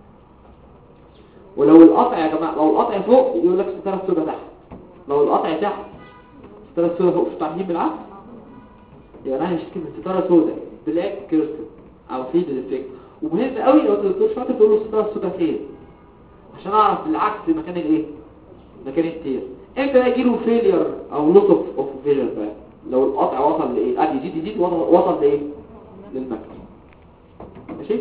ولو القطع يا جماعه، لو القطع فوق يقول لك ستاره سوداء تحت، لو القطع تحت ستاره سوداء فوق. مش تعرفين بالعكس؟ يعني انا هشتكي من ستاره سوداء بلاك كيرسل او فيد ديفكت. ومهم قوي لو الدكتور شاطر تقول له الستاره السوداء فين، عشان اعرف بالعكس مكان الايه؟ مكان التير. امتى بقى يجيله فيلير او لوس اوف اوف فيجن بقى؟ لو القطع وصل لايه؟ قاعد يزيد يزيد وصل لايه؟ للمكان. ماشي؟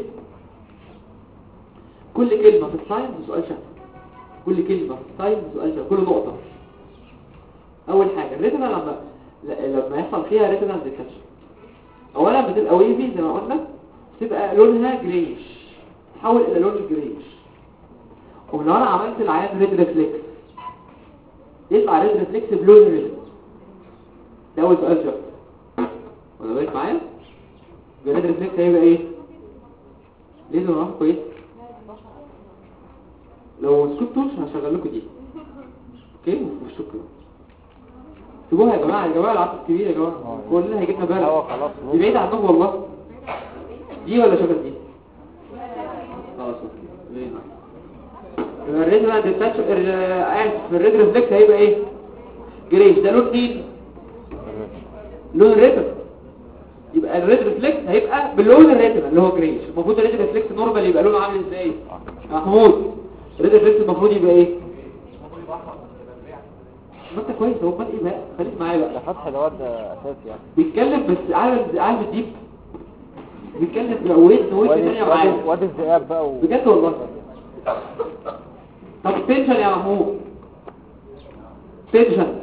كل كلمه في الساينس سؤال شفوي. كل كلمه في الساينس سؤال شفوي. كل نقطه. اول حاجه الريتنا لما لما يحصل فيها ريتنال ديتاتشمنت، اولا بتبقى ويفي زي ما قلنا، بتبقى لونها جريش، تحول الى لون جريش. ولو انا عملت العيان ريد ريفلكس يطلع ريد ريفلكس بلون ريد. ده اول سؤال شفوي. ولا بالك معايا؟ ريد ريفلكس هيبقى ايه؟ ليه ده نعرف كويس؟ لو سكتوش هشغل لكم دي. اوكي؟ وشكرا. سيبوها يا جماعه يا جماعه العدد كبير يا جماعه آه. كلنا هيجيبنا بالك. هو خلاص دي بعيد عنكم والله. دي ولا شبه دي؟ خلاص اوكي. يبقى الريد ما ديتاتش قاعد في الريد ريفلكس هيبقى ايه؟ جريش. ده لون مين؟ لون الريتنا. يبقى الريد ريفلكس هيبقى بلون الريتنا اللي هو جريش. المفروض الريد ريفلكس نورمال يبقى لونه عامل ازاي؟ محمود الريد ريفلكس المفروض يبقى ايه؟ ما انت كويس اهو. امال ايه بقى؟ خليك معايا ده بقى. فتح الواد ده اساسي يعني. بيتكلم بس عارف عارف الديب بيتكلم ويت ويت ثانيه معايا. واد الذئاب بقى و... بجد والله. طب التنشن يا محمود تنشن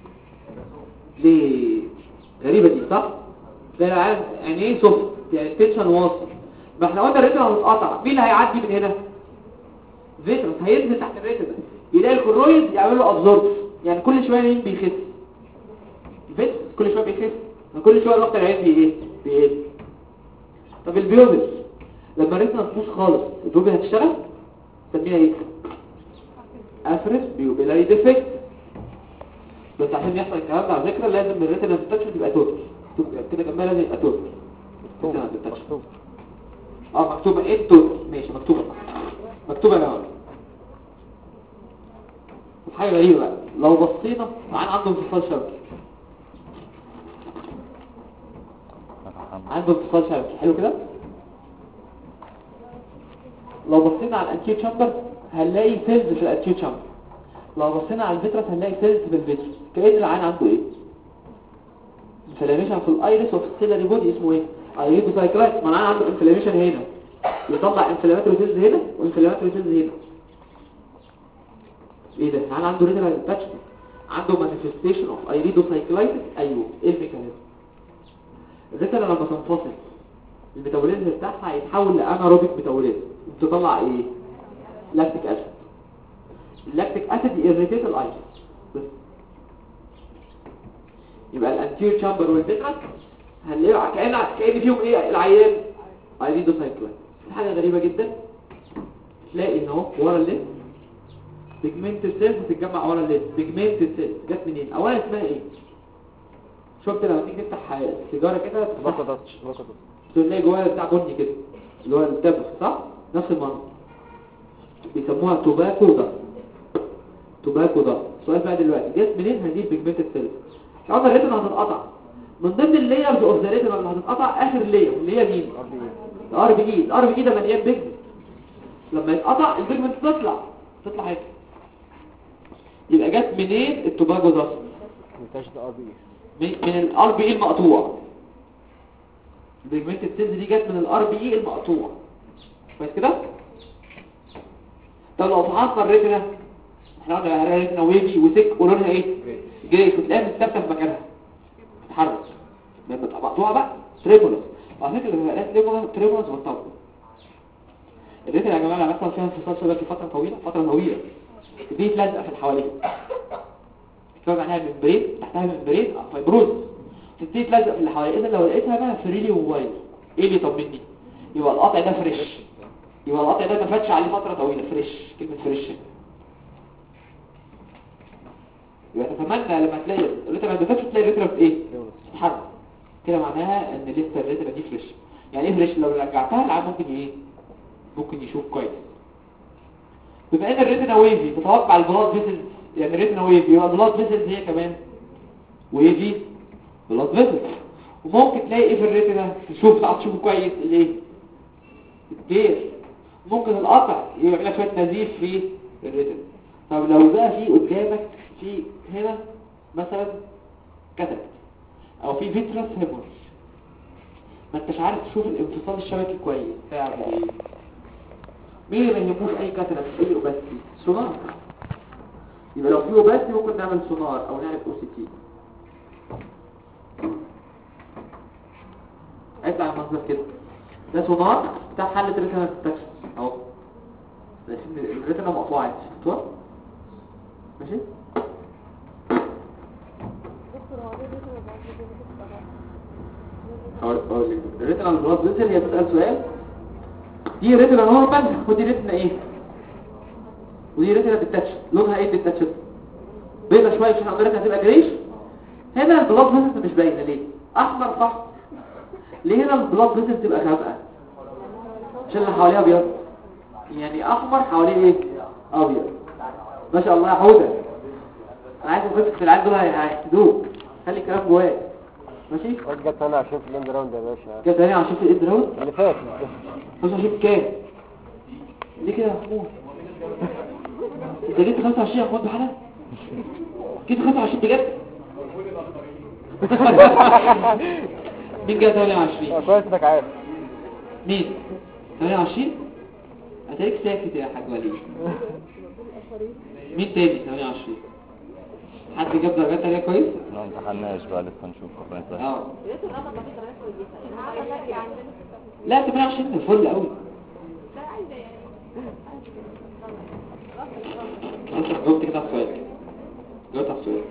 ليه غريبه دي صح؟ ده عارف يعني ايه سوفت يعني التنشن واصل. ما احنا قلنا الريتنا هتتقطع. مين اللي هيعدي من هنا؟ فيترس هينزل تحت الريتنا يلاقي الكرويد يعمل له ابزورب يعني كل شويه مين بيخس؟ الفيترس كل شويه بيخس كل شويه ضغط العين بي ايه؟ بيقل. طب البيوبل لما الريتنا تبوظ خالص البيوبل هتشتغل؟ نسميها ايه؟ افرس بيوبيلاري ديفكت. بس عشان يحصل الكلام ده على فكره لازم الريتنا ديتكشن تبقى توتال كده جنبها لازم يبقى توتال. مكتوب اه مكتوبه ايه توتال ماشي مكتوبه مكتوبه يا جماعه. حاجه غريبه بقى لو بصينا معانا عنده انفصال شبكي عنده انفصال شبكي حلو كده. لو بصينا على الانتير تشامبر هنلاقي سيلز في الانتير تشامبر. لو بصينا على الفيترس هنلاقي سيلز في الفيترس. كأن العين عنده ايه؟ انفلاميشن في الايريس اوف السيلري بودي اسمه ايه؟ ايريدو سايكلايت. ما العين عنده انفلاميشن هنا يطلع انفلاماتوري سيلز هنا وانفلاماتوري سيلز هنا. ايه ده؟ العين عنده ريتنال اتاتشمنت عنده مانيفستيشن اوف ايريدو سايكلايت. ايوه ايه الميكانيزم؟ الريتنا لما تنفصل الميتابوليزم بتاعها هيتحول لاناروبيك ميتابوليزم بتطلع ايه؟ لاكتيك اسيد. اللاكتيك اسيد يريتيت الايريس بس. يبقى الانتير تشامبر والفيترس هنلاقي كأن كأن فيهم ايه العيان؟ ايريدو سايكلايت. حاجه غريبه جدا تلاقي ان اهو ورا الليد بيجمنتد سيلز بتتجمع ورا الليد. بيجمنتد سيلز جت منين؟ اولا اسمها ايه؟ شفت لما تيجي تفتح سيجاره كده باكوداتش باكوداتش تلاقي جواها بتاع بني كده اللي هو التبغ صح؟ نفس المنظر بيسموها توباكو ده توباكو ده. السؤال بقى دلوقتي جت منين هذه البيجمنتد سيلز؟ احنا قلنا الريتنا هتتقطع من ضمن اللايرز اوف ذا ريتنا اللي هتتقطع اخر لاير اللي هي مين؟ الار بي اي. الار بي اي ده مليان بيجمنت. لما يتقطع البيجمنت تطلع تطلع هيك. يبقى جت منين التوباكو ده؟ ميتاج ار بي من الار بي اي المقطوع. البيجمنتد سيلز دي جت من الار بي اي المقطوع كويس كده. طب لو فحصنا الريتنا احنا قلنا الريتنا ويفي وسك ولونها ايه؟ جريش. وتلاقيها ثابته في مكانها تتحرك لما تبقى مقطوعه بقى تريبولس. وعلى فكره لما بقت تريبولس تريبولس بتطول. الريتنا يا جماعه لما يحصل فيها انفصال شبكي فتره طويله فتره طويله دي تلزق في الحوالين تكون عليها ممبرين تحتها ممبرين فايبروز تبتدي تلزق في اللي حواليها. اذا لو لقيتها بقى فريلي ووايد ايه اللي يطمني؟ يبقى القطع ده فريش. يبقى القطع ده ما فاتش عليه فتره طويله فريش. كلمه فريش يبقى تتمنى لما تلاقي الريتنا ما فاتش تلاقي الريتنا في ايه؟ تتحرك كده معناها ان لسه الريتنا دي فريش. يعني ايه فريش؟ لو رجعتها العام ممكن ايه؟ ممكن يشوف كويس. بما ان الريتنا ويفي تتوقع البلاد فيسلز يعني الريتنا ويفي يبقى البلاد فيسلز هي كمان ويفي بلاد فيسلز. وممكن تلاقي ايه في الريتنا تشوف تعرف تشوفه كويس الايه؟ الدير. ممكن القطع يعمل لك شويه نزيف في الريتنا. طب لو بقى في قدامك في هنا مثلا كتب او في فيترس هيمورج ما انتش عارف تشوف الانفصال الشبكي كويس تعمل ايه؟ مين اللي ما يهموش اي كاتراكت اي اوباسيتي؟ سونار. يبقى لو في اوباسيتي ممكن نعمل سونار او نعمل او سي تي. هيطلع المنظر كده ده سونار بتاع حل ريتنا ديتكشن اهو. الريتنا مقطوعه شفتوها؟ ماشي؟ دكتور هو ليه بيقولوا بعد كده اقول اقول لك الريتنا البلاد فيسل هي بتسال سؤال دي ريتنا نورمال ودي ريتنا ايه؟ ودي ريتنا بالتاتش. لونها ايه بالتاتش؟ بيضه شويه عشان الريتنا هتبقى جريش. هنا البلاد فيسلز مش باينه ليه؟ احمر صح؟ ليه هنا البلاد فيسلز تبقى غامقه؟ عشان اللي حواليها ابيض. يعني احمر حواليه ايه؟ ابيض. ما شاء الله يا حوده. انا عايز افكر في العيال دول هيحسدوك. خلي الكلام جواك. ماشي؟ رجع تاني عشان في الاند راوند يا باشا. كده تاني عشان في الاند راوند اللي فات خمسة وعشرين كام؟ ليه كده يا محمود؟ انت جبت خمسة وعشرين يا محمود بحالة؟ جبت خمسة وعشرين بجد؟ مين جاب ثمانية وعشرين؟ كويس انك عارف. مين؟ ثمانية وعشرين؟ هتلاقيك ساكت يا حاج وليد. مين تاني ثمانية وعشرين؟ حد جاب درجات تانية كويس؟ ما امتحناش بقى لسه نشوف ربنا يسهل. اه لا ثمانية وعشرين ده فل قوي. انت جاوبت كده على السؤال. جاوبت على السؤال.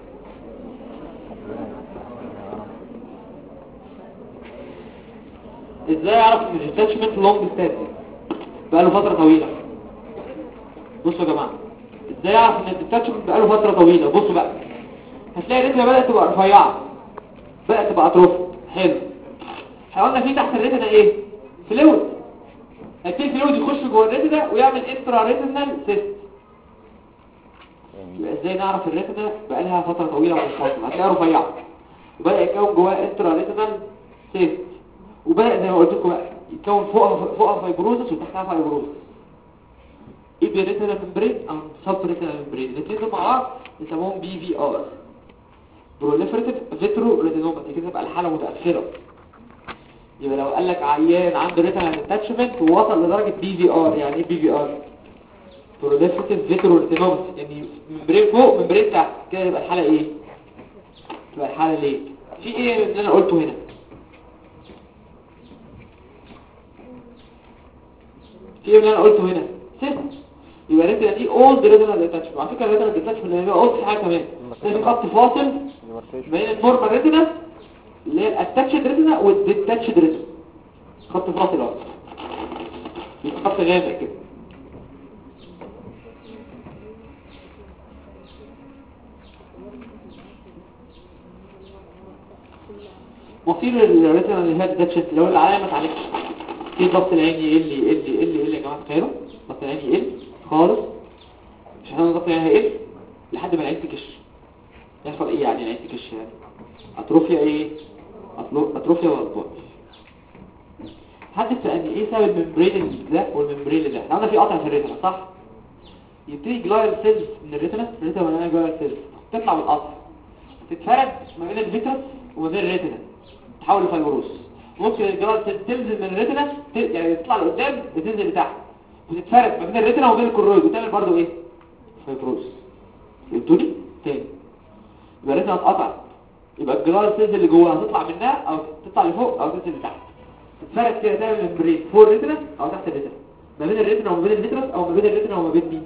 ازاي اعرف ان الديتاتشمنت لونج ستاندينج بقاله فتره طويله؟ بصوا يا جماعه، ازاي اعرف ان الديتاتشمنت بقاله فتره طويله؟ بصوا بقى، هتلاقي الريتنا بدات تبقى رفيعه، بدات تبقى اطراف. حلو. احنا قلنا في تحت الريتنا ايه؟ فلويد. هتلاقي الفلويد يخش جوه الريتنا ويعمل انترا ريتنال سيست. يبقى ازاي نعرف الريتنا بقالها فتره طويله ومنفصله؟ هتلاقيها رفيعه وبدا يتكون جواها انترا ريتنال سيست، وبدأ زي ما قلت لكم بقى يتكون فوقها فوقها فايبروزس وتحتها فايبروزس. ايه بيريتنا ممبرين او سب ريتنا ممبرين، الاثنين دول مع بعض يسموهم بي في ار، بروليفريتيف فيترو ريتينوباثي. كده تبقى الحاله متاخره. يبقى لو قال لك عيان عنده ريتنا اتاتشمنت ووصل لدرجه بي في ار، يعني ايه بي في ار؟ بروليفريتيف فيترو ريتينوباثي، يعني ممبرين فوق ممبرين تحت. كده يبقى الحاله ايه؟ تبقى الحاله ليه؟ في ايه اللي انا قلته هنا؟ في ايه اللي انا قلته هنا؟ سيست. يبقى الريتنا دي اولد ريتنال اتاتشمنت. وعلى فكره الريتنال اتاتشمنت اللي هي اولد حاجه كمان، في خط فاصل بين النورمال ريتنا اللي هي الاتاتشد ريتنا والديتاتشد ريتنا. خط فاصل اهو، خط غامق كده. مصير الريتنا اللي هي الديتاتشد لو العلامه ما اتعالجتش، في ضغط العين يقل يقل يقل يقل يا جماعه. تخيلوا ضغط العين يقل خالص، مش احنا ضغط العين هيقل لحد ما العين تكش. يحصل ايه يعني العين تكش؟ يعني اتروفيا. ايه اتروفيا والبوت. حد سألني ايه سبب الممبرين ده والممبرين ده؟ احنا قلنا في قطع في الريتنا صح؟ يبتدي جلايل سيلز من الريتنا، الريتنا مليانه جلايل سيلز، تطلع من القطع تتفرد ما بين الفيترس وما بين الريتنا، تحول لفايبروس. ممكن الجلايل سيلز تنزل من الريتنا، يعني تطلع لقدام وتنزل لتحت وتتفرد ما بين الريتنا وما بين الكرويد وتعمل برضو ايه؟ فايبروس. فهمتوني؟ تاني، يبقى الريتنا اتقطعت، يبقى الجلايل سيلز اللي جواها هتطلع منها او تطلع لفوق او تنزل لتحت، تتفرد كده تعمل ممبرين فوق الريتنا او تحت الريتنا، ما بين الريتنا وما بين الفيترس او ما بين الريتنا وما بين مين؟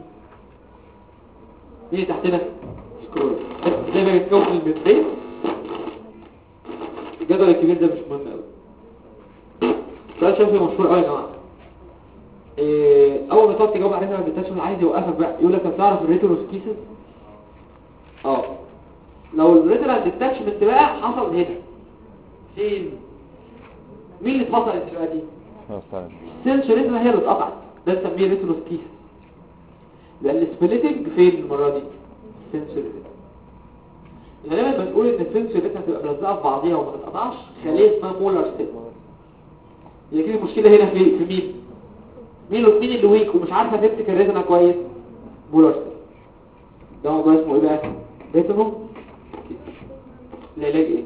مين تحتنا؟ سكرول. زي ما بيتكون الممبرين. الجدول الكبير ده مش مهم قوي. سؤال شافي مشهور قوي يا جماعه. إيه اول ما تقعد تجاوب على الريتنا ديتاتشمنت عايز يوقفك بقى، يقول لك هتعرف الريتينوسكيسس؟ اه لو الريتنا ديتاتشمنت بقى حصل هنا فين؟ مين اللي اتفصلت دلوقتي؟ السيلز ريتنا هي اللي اتقطعت، ده نسميه ريتينوسكيسس. لان السبليتنج فين المره دي؟ السيلز ريتنا. غالبا بنقول ان السيلز ريتنا تبقى ملزقه في بعضيها وما تتقطعش، خليه اسمها مولر سيل. هي كده المشكله هنا في في مين؟ مين مين اللي ويك ومش عارفه تمسك الريتنا كويس؟ مولر سيل. ده موضوع اسمه ايه بقى؟ ريتينو. العلاج ايه؟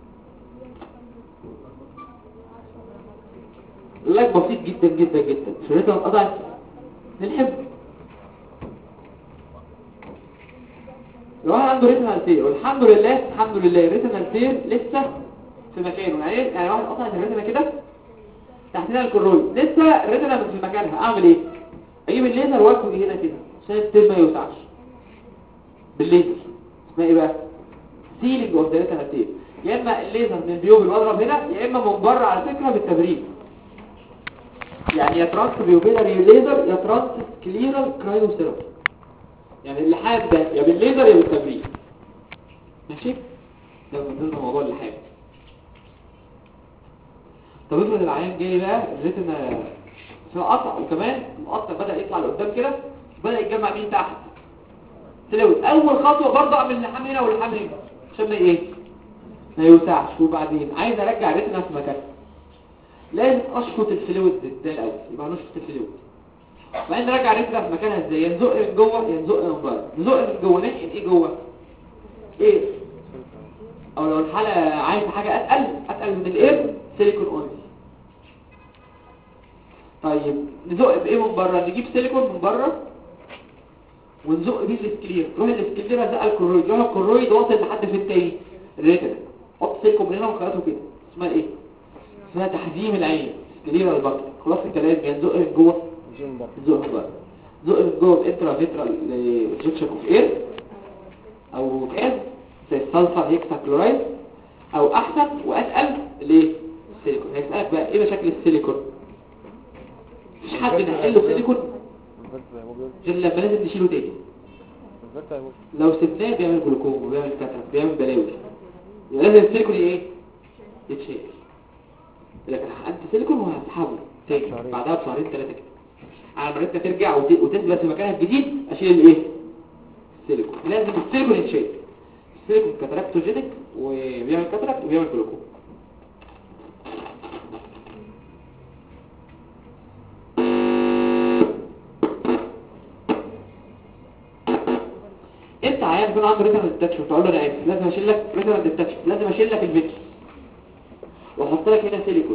العلاج بسيط جدا جدا جدا. مش الريتنا اتقطعت، نلحب. لو واحد عنده ريتنال تير والحمد لله الحمد لله الريتنال تير لسه في مكانه، يعني يعني واحد قطع الريتنا كده تحتنا الكرويد لسه الريتنا مش في مكانها، اعمل ايه؟ اجيب الليزر واكوي هنا كده عشان التير ما يوسعش بالليزر. اسمها ايه بقى؟ سيلينج اوف ذا ريتنال تير. يا اما الليزر من البيوبل واضرب هنا، يا اما من بره على فكره بالتبريد. يعني يا ترانس بيوبيلاري ليزر يا ترانس كليرال كرايوثيرابي. يعني اللحام ده يا بالليزر يا بالتبريد. ماشي؟ ده من ضمن موضوع اللحام. طب افرض العيان جاي بقى الريتنا فيها قطع، وكمان القطع بدأ يطلع لقدام كده، بدأ يتجمع مين تحت فلويد. اول خطوه برضه اعمل اللحام هنا واللحام هنا عشان ما ايه ما يوسعش. وبعدين عايز ارجع الريتنا في مكانها، لازم اشفط الفلويد ده الاول، يبقى نشفط الفلويد. وبعدين نرجع الريتنا في مكانها ازاي؟ ينزق من جوه ينزق من بره. نزق من جوه نحقن ايه جوه؟ ايه؟ او لو الحاله عايزه حاجه اتقل اتقل من الاير، سيليكون اونلي. طيب نزق بايه من بره؟ نجيب سيليكون من بره ونزق بيه الاسكلير. تروح الاسكلير زق الكرويد، يروح الكرويد واصل لحد في التاني الريتنا. حط سيليكون من هنا وخيطه كده. اسمها ايه؟ اسمها تحزيم العين، اسكلير البطن. خلاص الكلام ينزق من جوه نزق من بره. نزق من جوه انترا فيترال انجكشن اوف اير او غاز زي السلفر هيكسا كلورايد، او احسن واتقل ليه؟ السيليكون. هيسألك بقى ايه مشاكل السيليكون؟ مفيش حد نحله سيليكون غير لما لازم نشيله تاني. لو سبناه بيعمل جلوكوم وبيعمل كاتراك بيعمل بلاوي، يبقى لازم السيليكون ايه؟ يتشيل. لكن انت سيليكون وهسحبه تاني بعدها بشهرين ثلاثه كده على ما الريتنا ترجع وتثبت في مكانها الجديد. اشيل الايه؟ السيليكون. لازم السيليكون يتشيل. السيليكون كاتراكتوجينيك وبيعمل كاتراكت وبيعمل جلوكوم. انت عايز يكون عنده ريتنال ديتكشن، تقول له انا اسف لازم اشيل لك ريتنال ديتكشن، لازم اشيل لك الفيترس واحط لك هنا سيليكون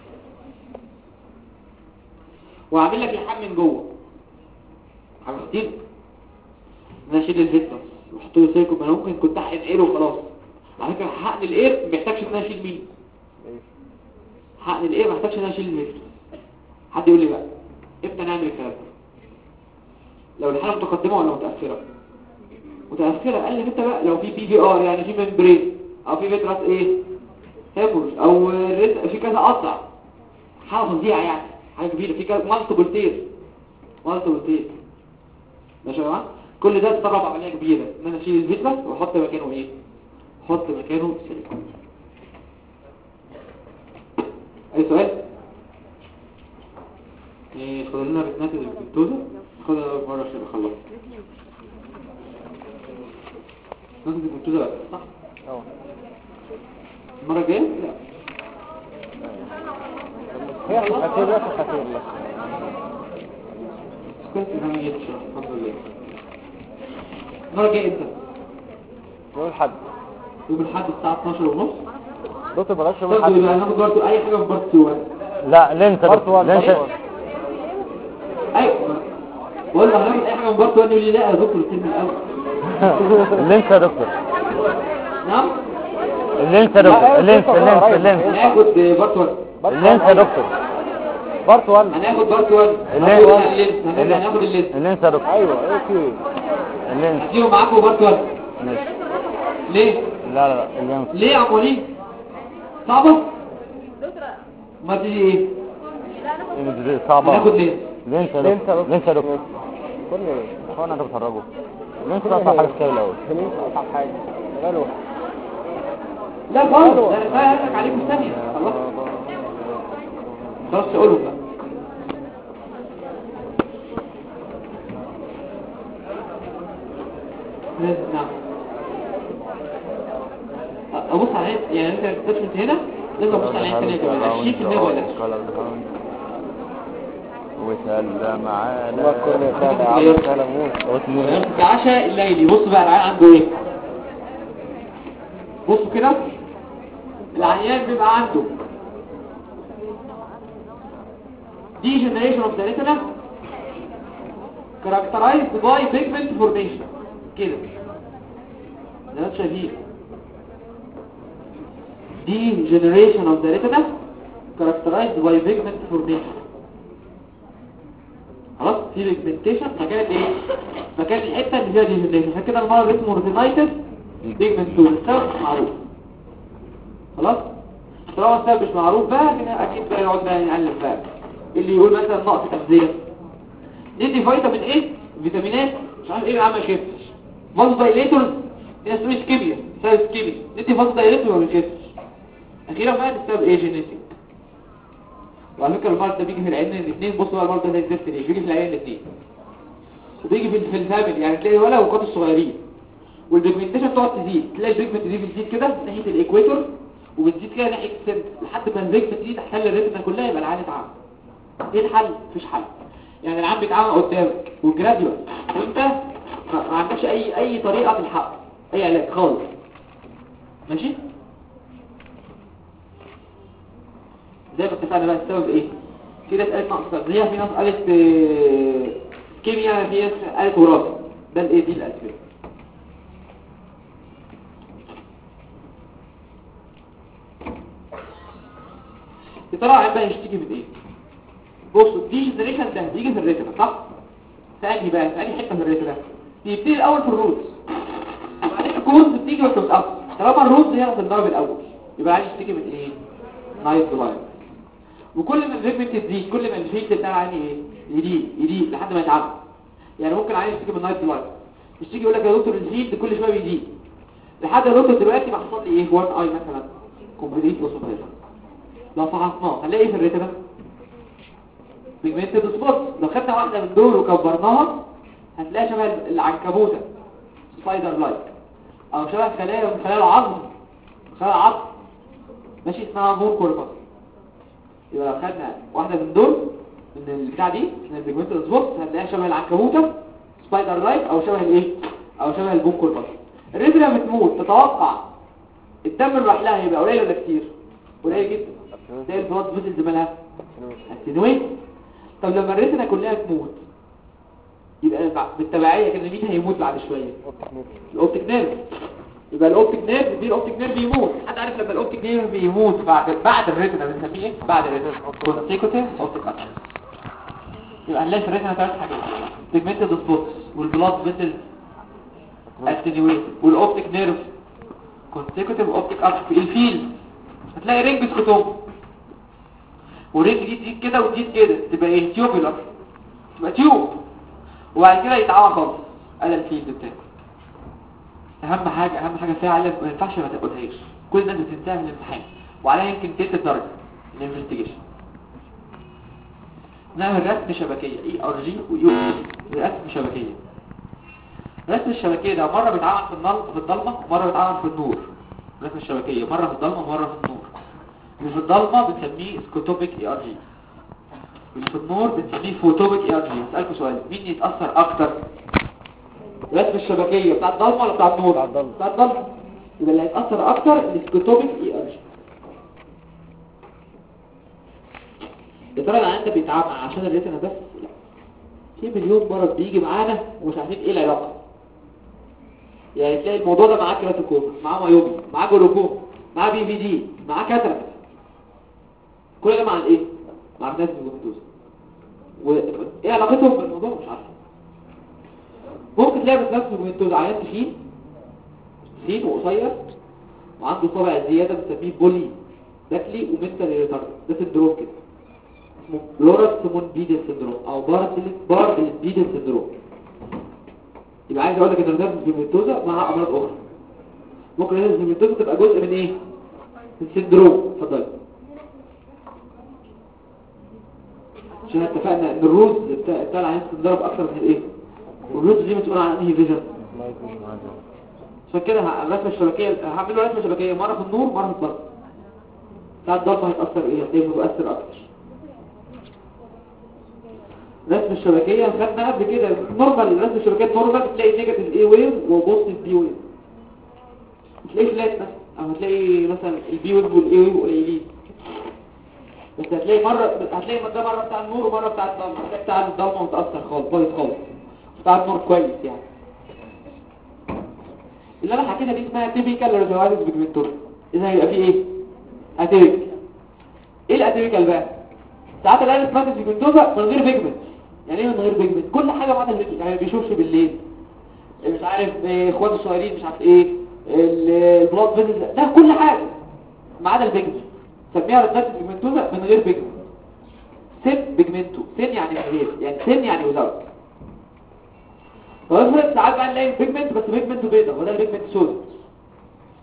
واعمل لك لحام من جوه. عارفين انا اشيل الفيترس واحط له سيليكون؟ ما انا ممكن كنت احقن اير وخلاص. على فكره حقن الاير ما محتاجش ان انا اشيل مين؟ حقن الاير ما محتاجش ان انا اشيل الفيترس. حد يقول لي بقى امتى نعمل الكلام ده؟ لو الحاله متقدمه ولا متاخره؟ متأخرة. قال لي انت بقى لو في بي في ار يعني في ممبرين او في فيتراس ايه هيمورج او في كذا قطع، حاجه فظيعه يعني حاجه كبيره، في كذا مالتيبل تير مالتيبل تير ماشي يا جماعه. كل ده طبعا عمليه كبيره ان انا اشيل الفيتراس واحط مكانه ايه؟ احط مكانه سيليكون. اي سؤال؟ ايه خد لنا ريتنات البنتوزا خدها مره عشان اخلص. ناخد البنتوزا بقى صح؟ اه المره الجايه؟ لا هي خطير بس خطير بس كنت انا جيت الحمد لله. المره الجايه امتى؟ يوم الحد يوم الاحد الساعه اتناشر ونص. دكتور بلاش يوم طب الحد. يبقى هناخد برضه اي حاجه في بارت اتنين. لا لينس بارت لينس واحد. ايوه بقول له هنعمل اي حاجه من بارت واحد يقول لي لا يا دكتور الترم الاول. اللينس يا دكتور، نعم اللينس يا دكتور، اللينس اللينس اللينس هناخد بارت واحد. اللينس يا دكتور، بارت واحد. هناخد بارت واحد. اللينس اللينس هناخد اللينس. اللينس يا دكتور، ايوه اوكي. اللينس هديهم معاكم بارت واحد. ماشي. ليه؟ لا لا لا اللينس ليه يا عمولين؟ صعبه؟ ما تيجي ايه؟ صعبة. هناخد لينس. لينس يا دكتور، لينس يا دكتور، كل ايه؟ اخوانا انت بتهرجوا. لينس اصعب حاجة في الكتاب الاول. لينس اصعب حاجه. غلو لا خالص ده انا هقولك عليكم ثانيه. خلاص خلاص تقولوا بقى. نعم ابص على العين يعني انت التاتشمنت هنا لازم ابص على العين ثانيه كمان اشيك النبي ولا وسلم على وكل سابع سلمون غيرت العشاء الليلي. بص بقى العيان عنده ايه؟ بصوا كده العيان بيبقى عنده degeneration of the retina characterized by pigment formation كده زي ما انتم شايفين. degeneration of the retina characterized by pigment formation. خلاص في بيجمنتيشن مكان ايه؟ مكان الحته اللي فيها ديجنريشن. عشان كده المرض اسمه ريتينايتس بيجمنتوز. السبب مش معروف. خلاص طالما السبب مش معروف بقى اكيد بقى نقعد بقى نعلم بقى اللي يقول مثلا نقص تغذيه ندي فيتامين ايه فيتامينات مش عارف ايه عامل كده فازو دايليتورز ناس مش كيمياء بسبب سكيمي. ندي فاز دايركت ولا مش اخيرا بقى بسبب ايه؟ جينيتك. وعلى فكره المرض ده بيجي في العين الاثنين. بصوا بقى المرض ده ازاي ليه بيجي في العين الاثنين وبيجي في في الفاميلي، يعني تلاقي ولا وقات الصغيرين والبيجمنتيشن تقعد تزيد، تلاقي البيجمنت دي بتزيد كده ناحيه الايكويتور وبتزيد كده ناحيه السن لحد ما البيجمنت دي تحتل الريتنا كلها يبقى العين اتعمى. ايه الحل؟ مفيش حل. يعني العين بيتعمى قدامك والجراديوال وانت ما ما عندكش اي اي طريقه تلحقه، اي علاج خالص. ماشي؟ زي ما اتفقنا بقى السبب ايه؟ في ناس قالت نقص تغذيه، في ناس قالت آه، كيمياء، في ناس قالت وراثه. ده الايه دي الاسباب. يا ترى عيب بقى يشتكي من ايه؟ بص دي جنريشن ده بيجي في الريتنا صح؟ ثاني بقى ثاني حته في الريتنا بيبتدي الاول في الروتس وبعدين الكورس بتيجي وتتقص. طالما الروتس هي في الضرب الاول يبقى عايز يشتكي من ايه؟ نايت بلايند. وكل ما الفيجمنت تزيد كل ما الفيجمنت بتاع عيني ايه؟ يزيد يزيد لحد ما يتعب. يعني ممكن عايز يشتكي من نايت بلايند يشتكي يقول لك يا دكتور الزيد كل شويه بيزيد لحد يا دكتور دلوقتي ما حصل لي ايه؟ وان اي مثلا كومبليت لوس اوف فيجن. لو فحصناه هنلاقي في الريتنا بيجمنتد سبوت. لو خدنا واحده من دول وكبرناها هتلاقي شبه العنكبوته سبايدر لايك او شبه خلايا من خلايا العظم خلايا العظم ماشي اسمها بون كوربس. يبقى لو خدنا واحده من دول من البتاع دي من البيجمنتد سبوت هتلاقيها شبه العنكبوته سبايدر لايك او شبه الايه او شبه البون كوربس. الريتنا بتموت تتوقع الدم اللي راح لها يبقى قليل ولا كتير؟ قليل جدا. زي البلاد فيسلز مالها اتنويت. طب لما الريتنا كلها تموت يبقى بالتبعيه كده مين هيموت بعد شويه؟ الاوبتيك نيرف. يبقى الاوبتيك نيرف دي الاوبتيك نيرف بيموت. حد عارف لما الاوبتيك نيرف بيموت بعد بعد الريتنا بنسميه ايه؟ بعد الريتنا كونسيكوتيف اوبتيك اتشن. يبقى هنلاقي في الريتنا ثلاث حاجات: بيجمنتد سبوتس والبلاد فيسلز اتنويت والاوبتيك نيرف كونسيكوتيف اوبتيك اتشن. في الفيل هتلاقي رينج سكوتوم ورينج دي تزيد كده وتزيد كده تبقى ايه؟ تيوبولار تبقى تيوب وبعد كده يتعوى خالص. قال الفيلد بتاعه اهم حاجه اهم حاجه فيها علم ما ينفعش ما تقولهاش. كل الناس بتنساها في الامتحان وعليها يمكن تلت درجه الانفستيجيشن. نعمل رسم شبكيه اي ار جي ويو جي. رسم شبكيه رسم الشبكيه ده مره بيتعمل في النل في الضلمه ومره بيتعمل في النور. رسم الشبكيه مره في الضلمه ومره في النور. اللي في الضلمه بنسميه سكوتوبيك اي ار جي واللي في النور بنسميه فوتوبيك اي ار جي. هسألكوا سؤال: مين يتأثر اكتر؟ رسم الشبكيه بتاع الضلمه ولا بتاع النور؟ بتاع الضلمه. يبقى اللي هيتأثر اكتر السكوتوبيك اي ار جي. يا ترى العيان ده بيتعامل عشان الريتنا بس؟ لا، في مليون مرض بيجي معانا ومش عارفين ايه العلاقه. يعني تلاقي الموضوع ده معاه كيراتوكوما، معاه مايوبي، معاه جلوكوما، معاه بي في دي، معاه كاتراكت. كل ده مع الايه؟ مع الناس بالجلوكوز. وايه علاقتهم بالموضوع مش عارف. ممكن تلاقي بس نفس بالجلوكوز عيان تخين تخين وقصير وعنده صبع زياده بنسميه بولي داكلي ومنتال ريتارد. ده سندروم كده اسمه لورنس سيمون بيدل سندروم او بارسلين بارسلين بيدل سندروم. يبقى عايز اقول لك ان النفس بالجلوكوز مع امراض اخرى. ممكن النفس بالجلوكوز تبقى جزء من ايه؟ من سندروم. اتفضل. عشان اتفقنا ان الروز بتاع بتاع العين بتتضرب اكتر من الايه؟ والروز دي مسؤوله عن انهي فيجن. عشان كده الرسمه الشبكيه هعمله رسمه شبكيه مره في النور مره في الضلمه. بتاع الضلمه هيتاثر ايه؟ هتلاقيه مؤثر اكتر. رسم الشبكيه خدنا قبل كده نورمال. رسم الشبكيه نورمال تلاقي نيجاتيف اي ويف وبوزيتيف بي ويف. تلاقي فلات مثلا او هتلاقي مثلا البي ويف والاي ويف قليلين. بس هتلاقي مرة هتلاقي ده مرة بتاع النور ومرة بتاع الضلمة. هتلاقي بتاع الضلمة متأثر خالص بايظ خالص، بتاع النور كويس. يعني اللي انا حكيتها دي اسمها تيبيكال ريزواليس بيجمنتور. اذا هيبقى فيه ايه؟ اتيبيك. ايه الاتيبيكال بقى؟ ساعات الاقي سباتس بيجمنتوزا من غير بيجمنت. يعني ايه من غير بيجمنت؟ كل حاجة بعد البيجمنت. يعني ما بيشوفش بالليل، مش عارف اخواته الصغيرين مش عارف ايه، البلاد فيزلز، ده كل حاجة ما عدا البيجمنت. سميها ريزواليس بيجمنتوزا من غير بيجمنت. سن بيجمنتو، سن يعني غير، يعني سن يعني وزاوت. فافرض ساعات بقى نلاقي بيجمنت بس بيجمنتو بيضاء وده البيجمنت سود.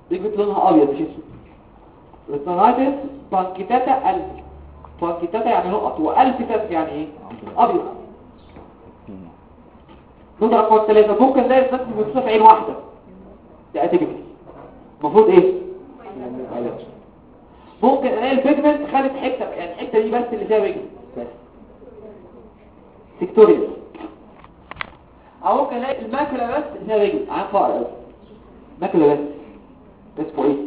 بيجمنت لونها ابيض مش اسود. ريتينايتس بانكيتاتا الف. بانكيتاتا يعني نقط، والف يعني ايه؟ ابيض. نقطة رقم ثلاثة، ممكن نلاقي الناس بتوصف عين واحدة، ده اتيبيكال، المفروض ايه؟ ممكن الاقي البيجمنت خدت حتة، يعني الحتة دي بس اللي فيها بيجمنت بس سيكتوريال، او ممكن الاقي الماكلة بس اللي فيها بيجمنت، عين فقر بس ماكلة بس، ده اسمه ايه؟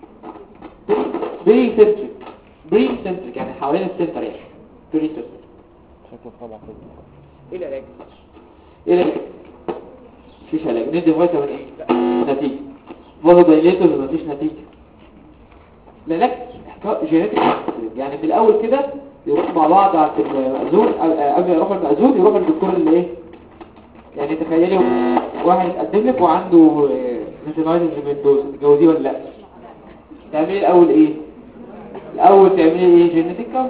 بري سنتريك. بري سنتريك يعني حوالين السنتر، يعني بري سنتريك. شكله طبعا كده. ايه العلاج؟ ايه العلاج؟ مفيش علاج. ندي فيتامين ايه؟ لا نتيجة. فازو دايليتور مفيش نتيجة. العلاج جينيتك، يعني في الاول كده يروح مع بعض على المأذون، قبل ما يروح المأذون يروح الدكتور اللي ايه؟ يعني تخيلي واحد يتقدم لك وعنده نيتينايزنج ميندوز، تتجوزيه ولا لا؟ تعملي الاول ايه؟ الاول تعملي ايه؟ جينيتك كاونت.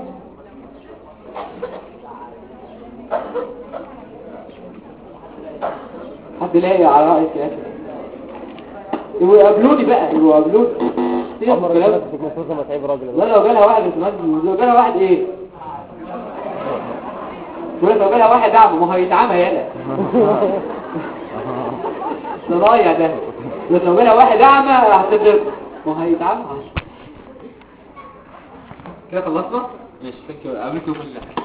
حد لاقي على رأيك يا اخي؟ يبقوا يقابلوني بقى، يبقوا يقابلوني. عمر الكلام ما تعيب راجل. لا لو جالها واحد اسمه لو جالها واحد ايه؟ يقول لو جالها واحد اعمى، ما هو هيتعمى يالا. ده ضايع ده. لو جالها واحد اعمى هتضرب، ما هو هيتعمى. كده خلصنا؟ ماشي، ثانك يو. قابلكم يوم